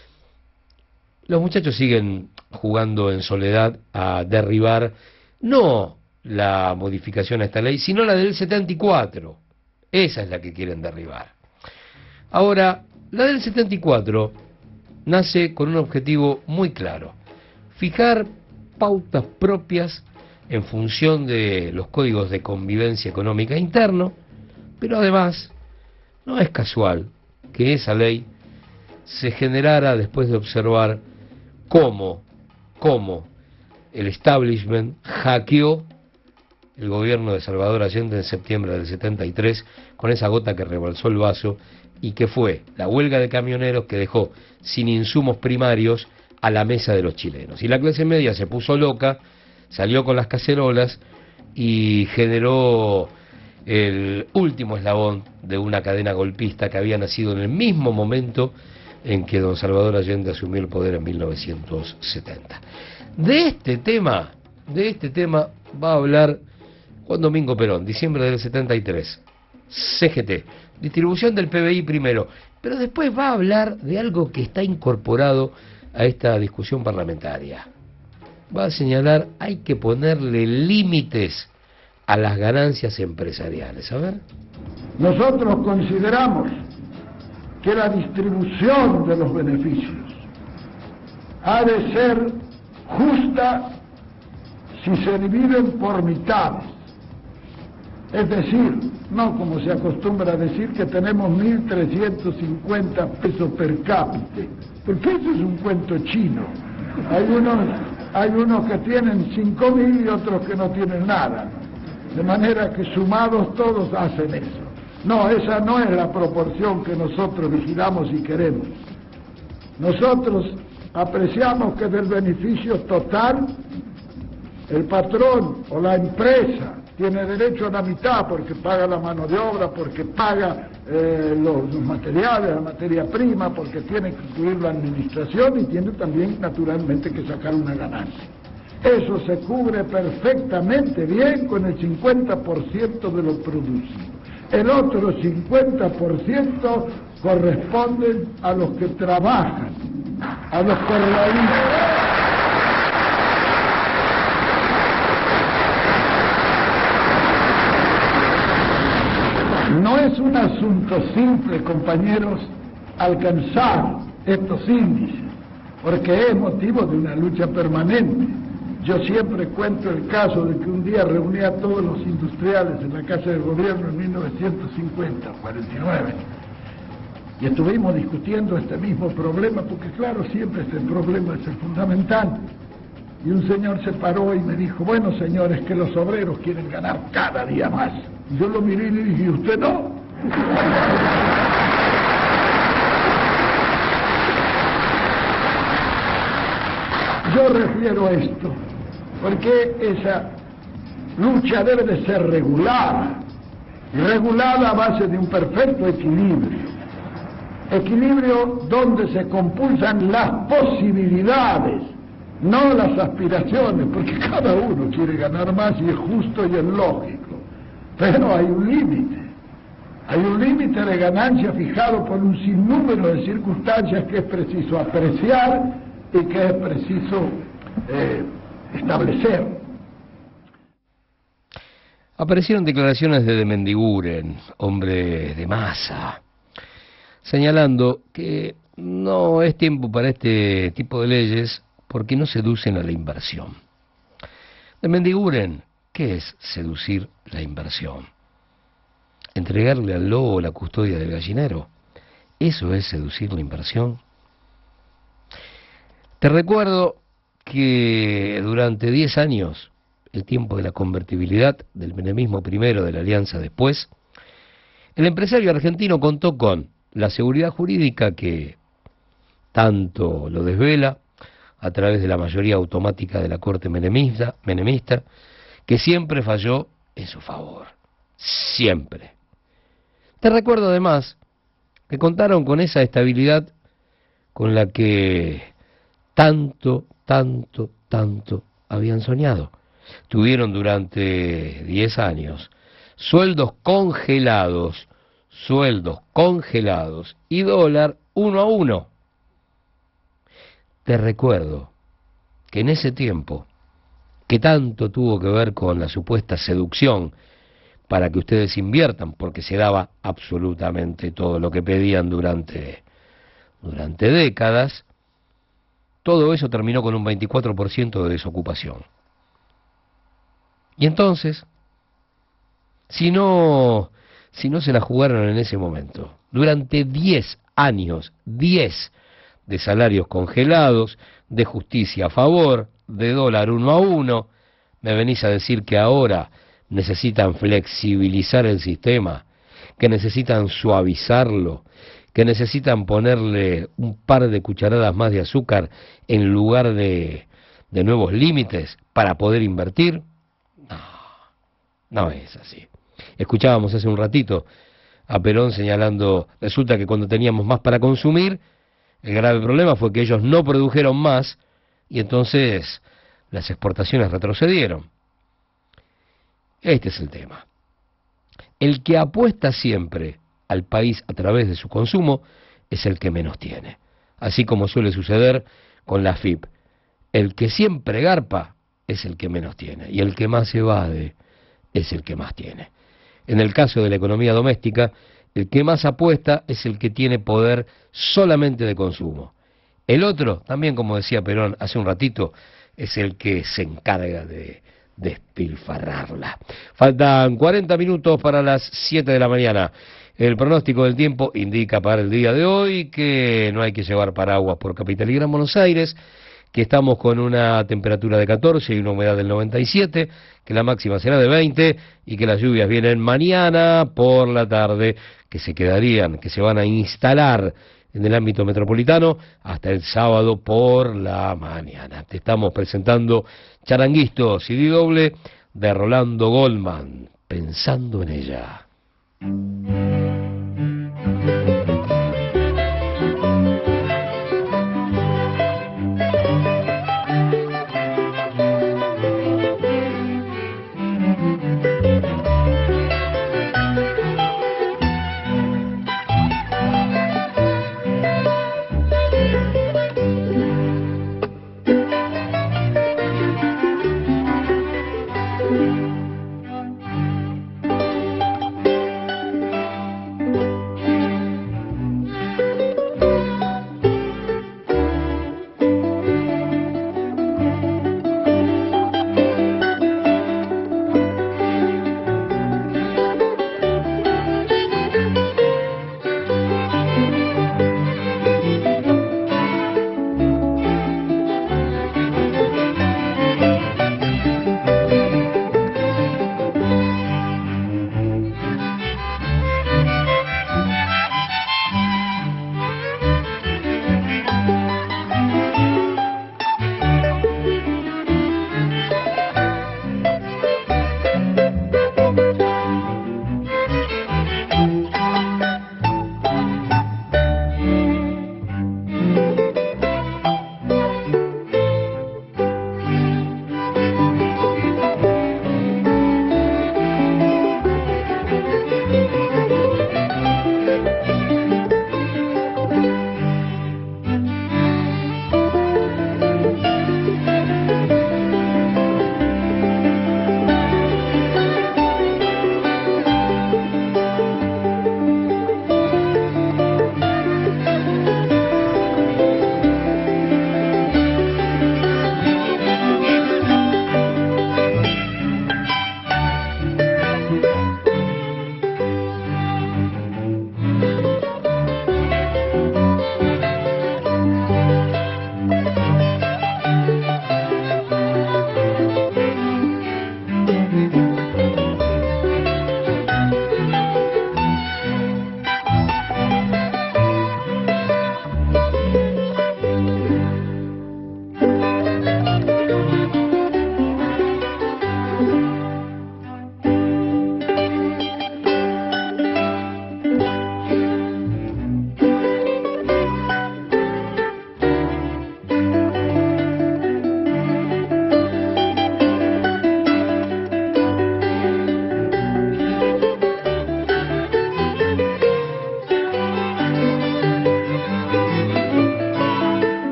Los muchachos siguen jugando en soledad a derribar no la modificación a esta ley, sino la del setenta y cuatro. Esa es la que quieren derribar. Ahora, la del setenta y cuatro nace con un objetivo muy claro: fijar pautas propias en función de los códigos de convivencia económica interno, pero además no es casual que esa ley se generara después de observar cómo, cómo el establishment hackeó el gobierno de Salvador Allende en septiembre del setenta y tres, con esa gota que rebalsó el vaso, y que fue la huelga de camioneros que dejó sin insumos primarios a la mesa de los chilenos. Y la clase media se puso loca, salió con las cacerolas y generó el último eslabón de una cadena golpista que había nacido en el mismo momento en que don Salvador Allende asumió el poder en mil novecientos setenta. De este tema, de este tema va a hablar Juan Domingo Perón, diciembre del setenta y tres, C G T, distribución del P B I primero, pero después va a hablar de algo que está incorporado a esta discusión parlamentaria. Va a señalar, hay que ponerle límites a las ganancias empresariales. A ver. Nosotros consideramos que la distribución de los beneficios ha de ser justa si se dividen por mitades. Es decir, no como se acostumbra a decir que tenemos mil trescientos cincuenta pesos per cápita, porque eso es un cuento chino. Hay unos, hay unos que tienen cinco mil y otros que no tienen nada. De manera que sumados todos hacen eso. No, esa no es la proporción que nosotros vigilamos y queremos. Nosotros apreciamos que del beneficio total el patrón o la empresa tiene derecho a la mitad porque paga la mano de obra, porque paga eh, los, los materiales, la materia prima, porque tiene que incluir la administración y tiene también naturalmente que sacar una ganancia. Eso se cubre perfectamente bien con el cincuenta por ciento de lo producido. El otro cincuenta por ciento corresponde a los que trabajan, a los que realizan. No es un asunto simple, compañeros, alcanzar estos índices, porque es motivo de una lucha permanente. Yo siempre cuento el caso de que un día reuní a todos los industriales en la Casa de Gobierno en mil novecientos cincuenta, cuarenta y nueve, y estuvimos discutiendo este mismo problema, porque claro, siempre este problema es el fundamental. Y un señor se paró y me dijo, bueno señores, que los obreros quieren ganar cada día más. Y yo lo miré y le dije, ¿y usted no? Yo refiero esto, porque esa lucha debe de ser regulada, y regulada a base de un perfecto equilibrio. Equilibrio donde se compulsan las posibilidades, no las aspiraciones, porque cada uno quiere ganar más y es justo y es lógico. Pero hay un límite, hay un límite de ganancia fijado por un sinnúmero de circunstancias que es preciso apreciar y que es preciso eh, establecer. Aparecieron declaraciones de De Mendiguren, hombre de masa, señalando que no es tiempo para este tipo de leyes porque no seducen a la inversión. De Mendiguren, ¿qué es seducir la inversión? ¿Entregarle al lobo la custodia del gallinero? ¿Eso es seducir la inversión? Te recuerdo que durante diez años, el tiempo de la convertibilidad del menemismo primero, de la alianza después, el empresario argentino contó con la seguridad jurídica que tanto lo desvela a través de la mayoría automática de la Corte menemista, menemista, que siempre falló en su favor. Siempre. Te recuerdo además que contaron con esa estabilidad con la que tanto, tanto, tanto habían soñado. Tuvieron durante diez años sueldos congelados, sueldos congelados y dólar uno a uno. Te recuerdo que en ese tiempo, que tanto tuvo que ver con la supuesta seducción para que ustedes inviertan, porque se daba absolutamente todo lo que pedían durante, durante décadas, todo eso terminó con un veinticuatro por ciento de desocupación. Y entonces, si no, si no se la jugaron en ese momento, durante diez años, diez de salarios congelados, de justicia a favor, de dólar uno a uno, me venís a decir que ahora necesitan flexibilizar el sistema, que necesitan suavizarlo, que necesitan ponerle un par de cucharadas más de azúcar en lugar de, de nuevos límites para poder invertir? No, no es así. Escuchábamos hace un ratito a Perón señalando, resulta que cuando teníamos más para consumir, el grave problema fue que ellos no produjeron más y entonces las exportaciones retrocedieron. Este es el tema. El que apuesta siempre al país a través de su consumo es el que menos tiene. Así como suele suceder con la F I P. El que siempre garpa es el que menos tiene y el que más evade es el que más tiene. En el caso de la economía doméstica, el que más apuesta es el que tiene poder solamente de consumo. El otro, también como decía Perón hace un ratito, es el que se encarga de despilfarrarla. Faltan cuarenta minutos para las siete de la mañana. El pronóstico del tiempo indica para el día de hoy que no hay que llevar paraguas por Capital y Gran Buenos Aires, que estamos con una temperatura de catorce y una humedad del noventa y siete, que la máxima será de veinte y que las lluvias vienen mañana por la tarde, que se quedarían, que se van a instalar en el ámbito metropolitano hasta el sábado por la mañana. Te estamos presentando Charanguisto, C D doble de Rolando Goldman, Pensando en ella.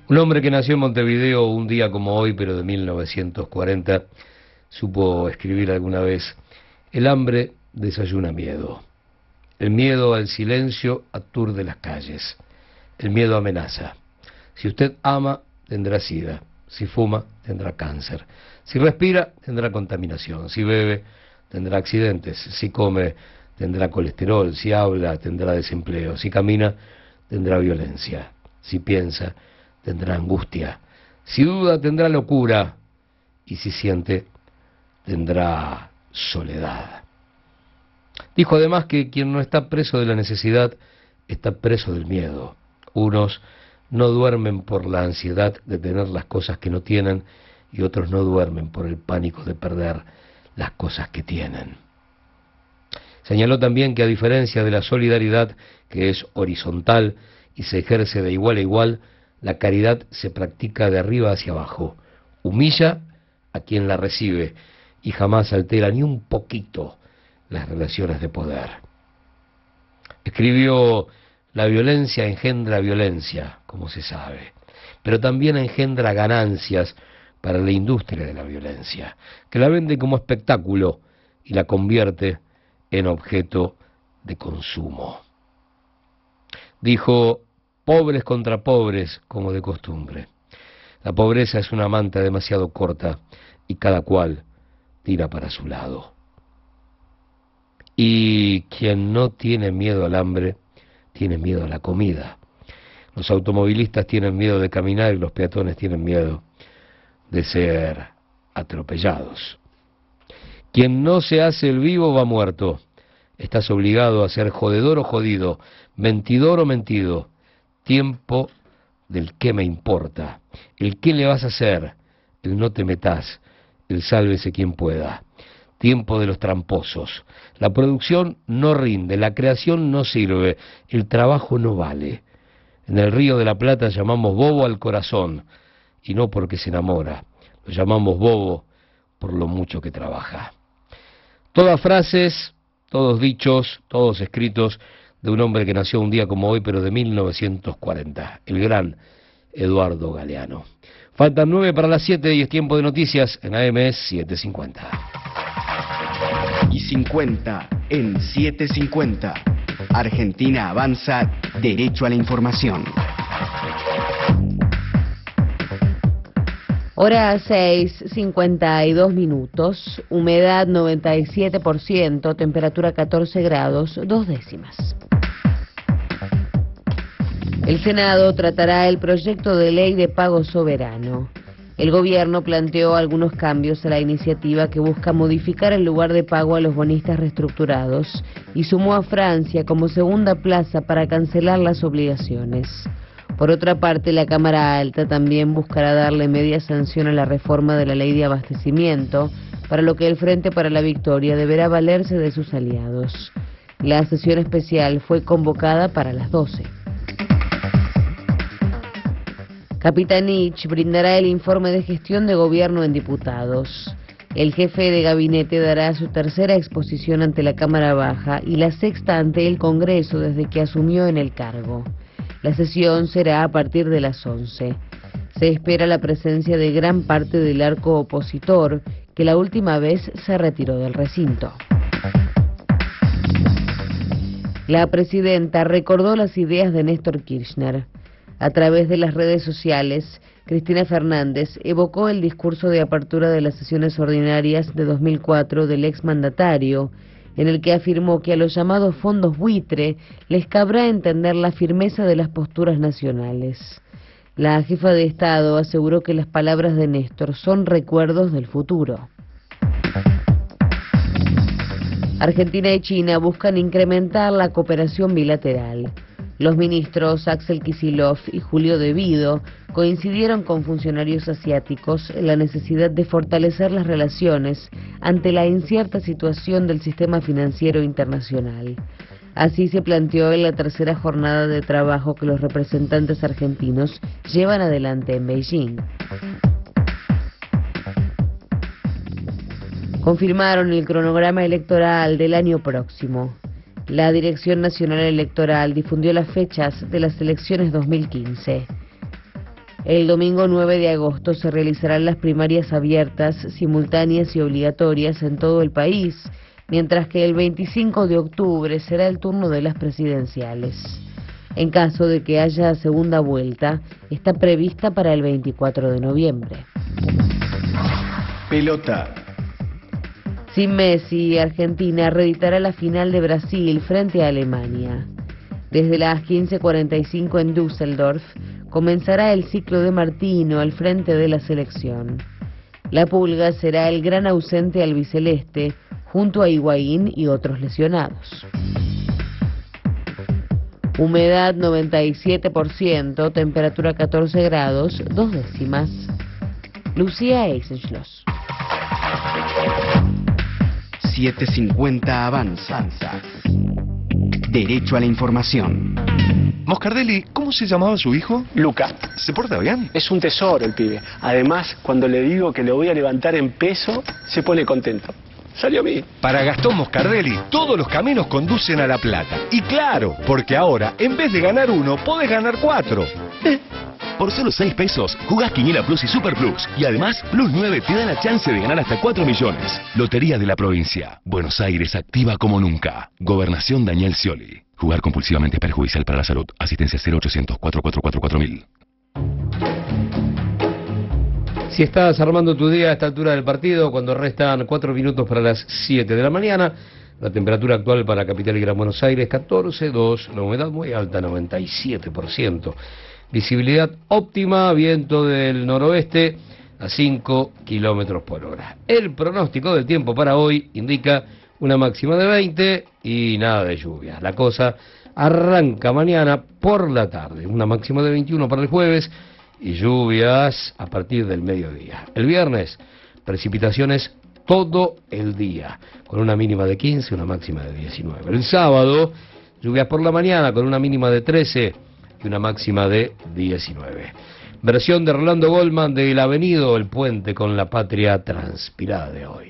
Un hombre que nació en Montevideo un día como hoy, pero de mil novecientos cuarenta, supo escribir alguna vez: el hambre desayuna miedo. El miedo al silencio aturde las calles. El miedo amenaza. Si usted ama, tendrá sida. Si fuma, tendrá cáncer. Si respira, tendrá contaminación. Si bebe, tendrá accidentes. Si come, tendrá colesterol. Si habla, tendrá desempleo. Si camina, tendrá violencia. Si piensa, tendrá angustia. Si duda, tendrá locura. Y si siente, tendrá soledad. Dijo además que quien no está preso de la necesidad está preso del miedo. Unos no duermen por la ansiedad de tener las cosas que no tienen y otros no duermen por el pánico de perder las cosas que tienen. Señaló también que a diferencia de la solidaridad, que es horizontal y se ejerce de igual a igual, la caridad se practica de arriba hacia abajo. Humilla a quien la recibe y jamás altera ni un poquito las relaciones de poder. Escribió: la violencia engendra violencia, como se sabe, pero también engendra ganancias para la industria de la violencia, que la vende como espectáculo y la convierte en objeto de consumo. Dijo: pobres contra pobres, como de costumbre. La pobreza es una manta demasiado corta y cada cual tira para su lado. Y quien no tiene miedo al hambre, tiene miedo a la comida. Los automovilistas tienen miedo de caminar y los peatones tienen miedo de ser atropellados. Quien no se hace el vivo va muerto. Estás obligado a ser jodedor o jodido, mentidor o mentido. Tiempo del qué me importa, el qué le vas a hacer, el no te metas, el sálvese quien pueda. Tiempo de los tramposos. La producción no rinde, la creación no sirve, el trabajo no vale. En el Río de la Plata llamamos bobo al corazón, y no porque se enamora, lo llamamos bobo por lo mucho que trabaja. Todas frases, todos dichos, todos escritos de un hombre que nació un día como hoy, pero de mil novecientos cuarenta, el gran Eduardo Galeano. Faltan nueve para las siete y es tiempo de noticias en A M setecientos cincuenta. Y cincuenta en setecientos cincuenta. Argentina avanza derecho a la información. Hora seis, cincuenta y dos minutos, humedad noventa y siete por ciento, temperatura catorce grados, dos décimas. El Senado tratará el proyecto de ley de pago soberano. El gobierno planteó algunos cambios a la iniciativa que busca modificar el lugar de pago a los bonistas reestructurados y sumó a Francia como segunda plaza para cancelar las obligaciones. Por otra parte, la Cámara Alta también buscará darle media sanción a la reforma de la ley de abastecimiento, para lo que el Frente para la Victoria deberá valerse de sus aliados. La sesión especial fue convocada para las doce. Capitanich brindará el informe de gestión de gobierno en diputados. El jefe de gabinete dará su tercera exposición ante la Cámara Baja y la sexta ante el Congreso desde que asumió en el cargo. La sesión será a partir de las once. Se espera la presencia de gran parte del arco opositor, que la última vez se retiró del recinto. La presidenta recordó las ideas de Néstor Kirchner. A través de las redes sociales, Cristina Fernández evocó el discurso de apertura de las sesiones ordinarias de dos mil cuatro del exmandatario, en el que afirmó que a los llamados fondos buitre les cabrá entender la firmeza de las posturas nacionales. La jefa de Estado aseguró que las palabras de Néstor son recuerdos del futuro. Argentina y China buscan incrementar la cooperación bilateral. Los ministros Axel Kicillof y Julio De Vido coincidieron con funcionarios asiáticos en la necesidad de fortalecer las relaciones ante la incierta situación del sistema financiero internacional. Así se planteó en la tercera jornada de trabajo que los representantes argentinos llevan adelante en Beijing. Confirmaron el cronograma electoral del año próximo. La Dirección Nacional Electoral difundió las fechas de las elecciones dos mil quince. El domingo nueve de agosto se realizarán las primarias abiertas, simultáneas y obligatorias en todo el país, mientras que el veinticinco de octubre será el turno de las presidenciales. En caso de que haya segunda vuelta, está prevista para el veinticuatro de noviembre. Pelota. Sin Messi, Argentina reeditará la final de Brasil frente a Alemania. Desde las quince cuarenta y cinco en Düsseldorf comenzará el ciclo de Martino al frente de la selección. La Pulga será el gran ausente albiceleste, junto a Higuaín y otros lesionados. Humedad noventa y siete por ciento, temperatura catorce grados, dos décimas. Lucía Eisenschloss. setecientos cincuenta Avanza. Derecho a la información. Moscardelli, ¿cómo se llamaba su hijo? Luca. ¿Se porta bien? Es un tesoro el pibe. Además, cuando le digo que le voy a levantar en peso, se pone contento. Salió bien. Para Gastón Moscardelli, todos los caminos conducen a La Plata. Y claro, porque ahora, en vez de ganar uno, podés ganar cuatro. Por solo seis pesos, jugás Quiniela Plus y Super Plus. Y además, Plus nueve te da la chance de ganar hasta cuatro millones. Lotería de la Provincia. Buenos Aires activa como nunca. Gobernación Daniel Scioli. Jugar compulsivamente es perjudicial para la salud. Asistencia cero ochocientos, cuatro cuatro cuatro, cuatro mil. Si estás armando tu día a esta altura del partido, cuando restan cuatro minutos para las siete de la mañana, la temperatura actual para Capital y Gran Buenos Aires, catorce coma dos, la humedad muy alta, noventa y siete por ciento. Visibilidad óptima, viento del noroeste a cinco kilómetros por hora. El pronóstico del tiempo para hoy indica una máxima de veinte y nada de lluvia. La cosa arranca mañana por la tarde, una máxima de veintiuno para el jueves y lluvias a partir del mediodía. El viernes, precipitaciones todo el día, con una mínima de quince, una máxima de diecinueve. El sábado, lluvias por la mañana con una mínima de trece y una máxima de diecinueve. Versión de Rolando Goldman de El Avenido, el puente con la patria transpirada de hoy.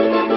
Thank you.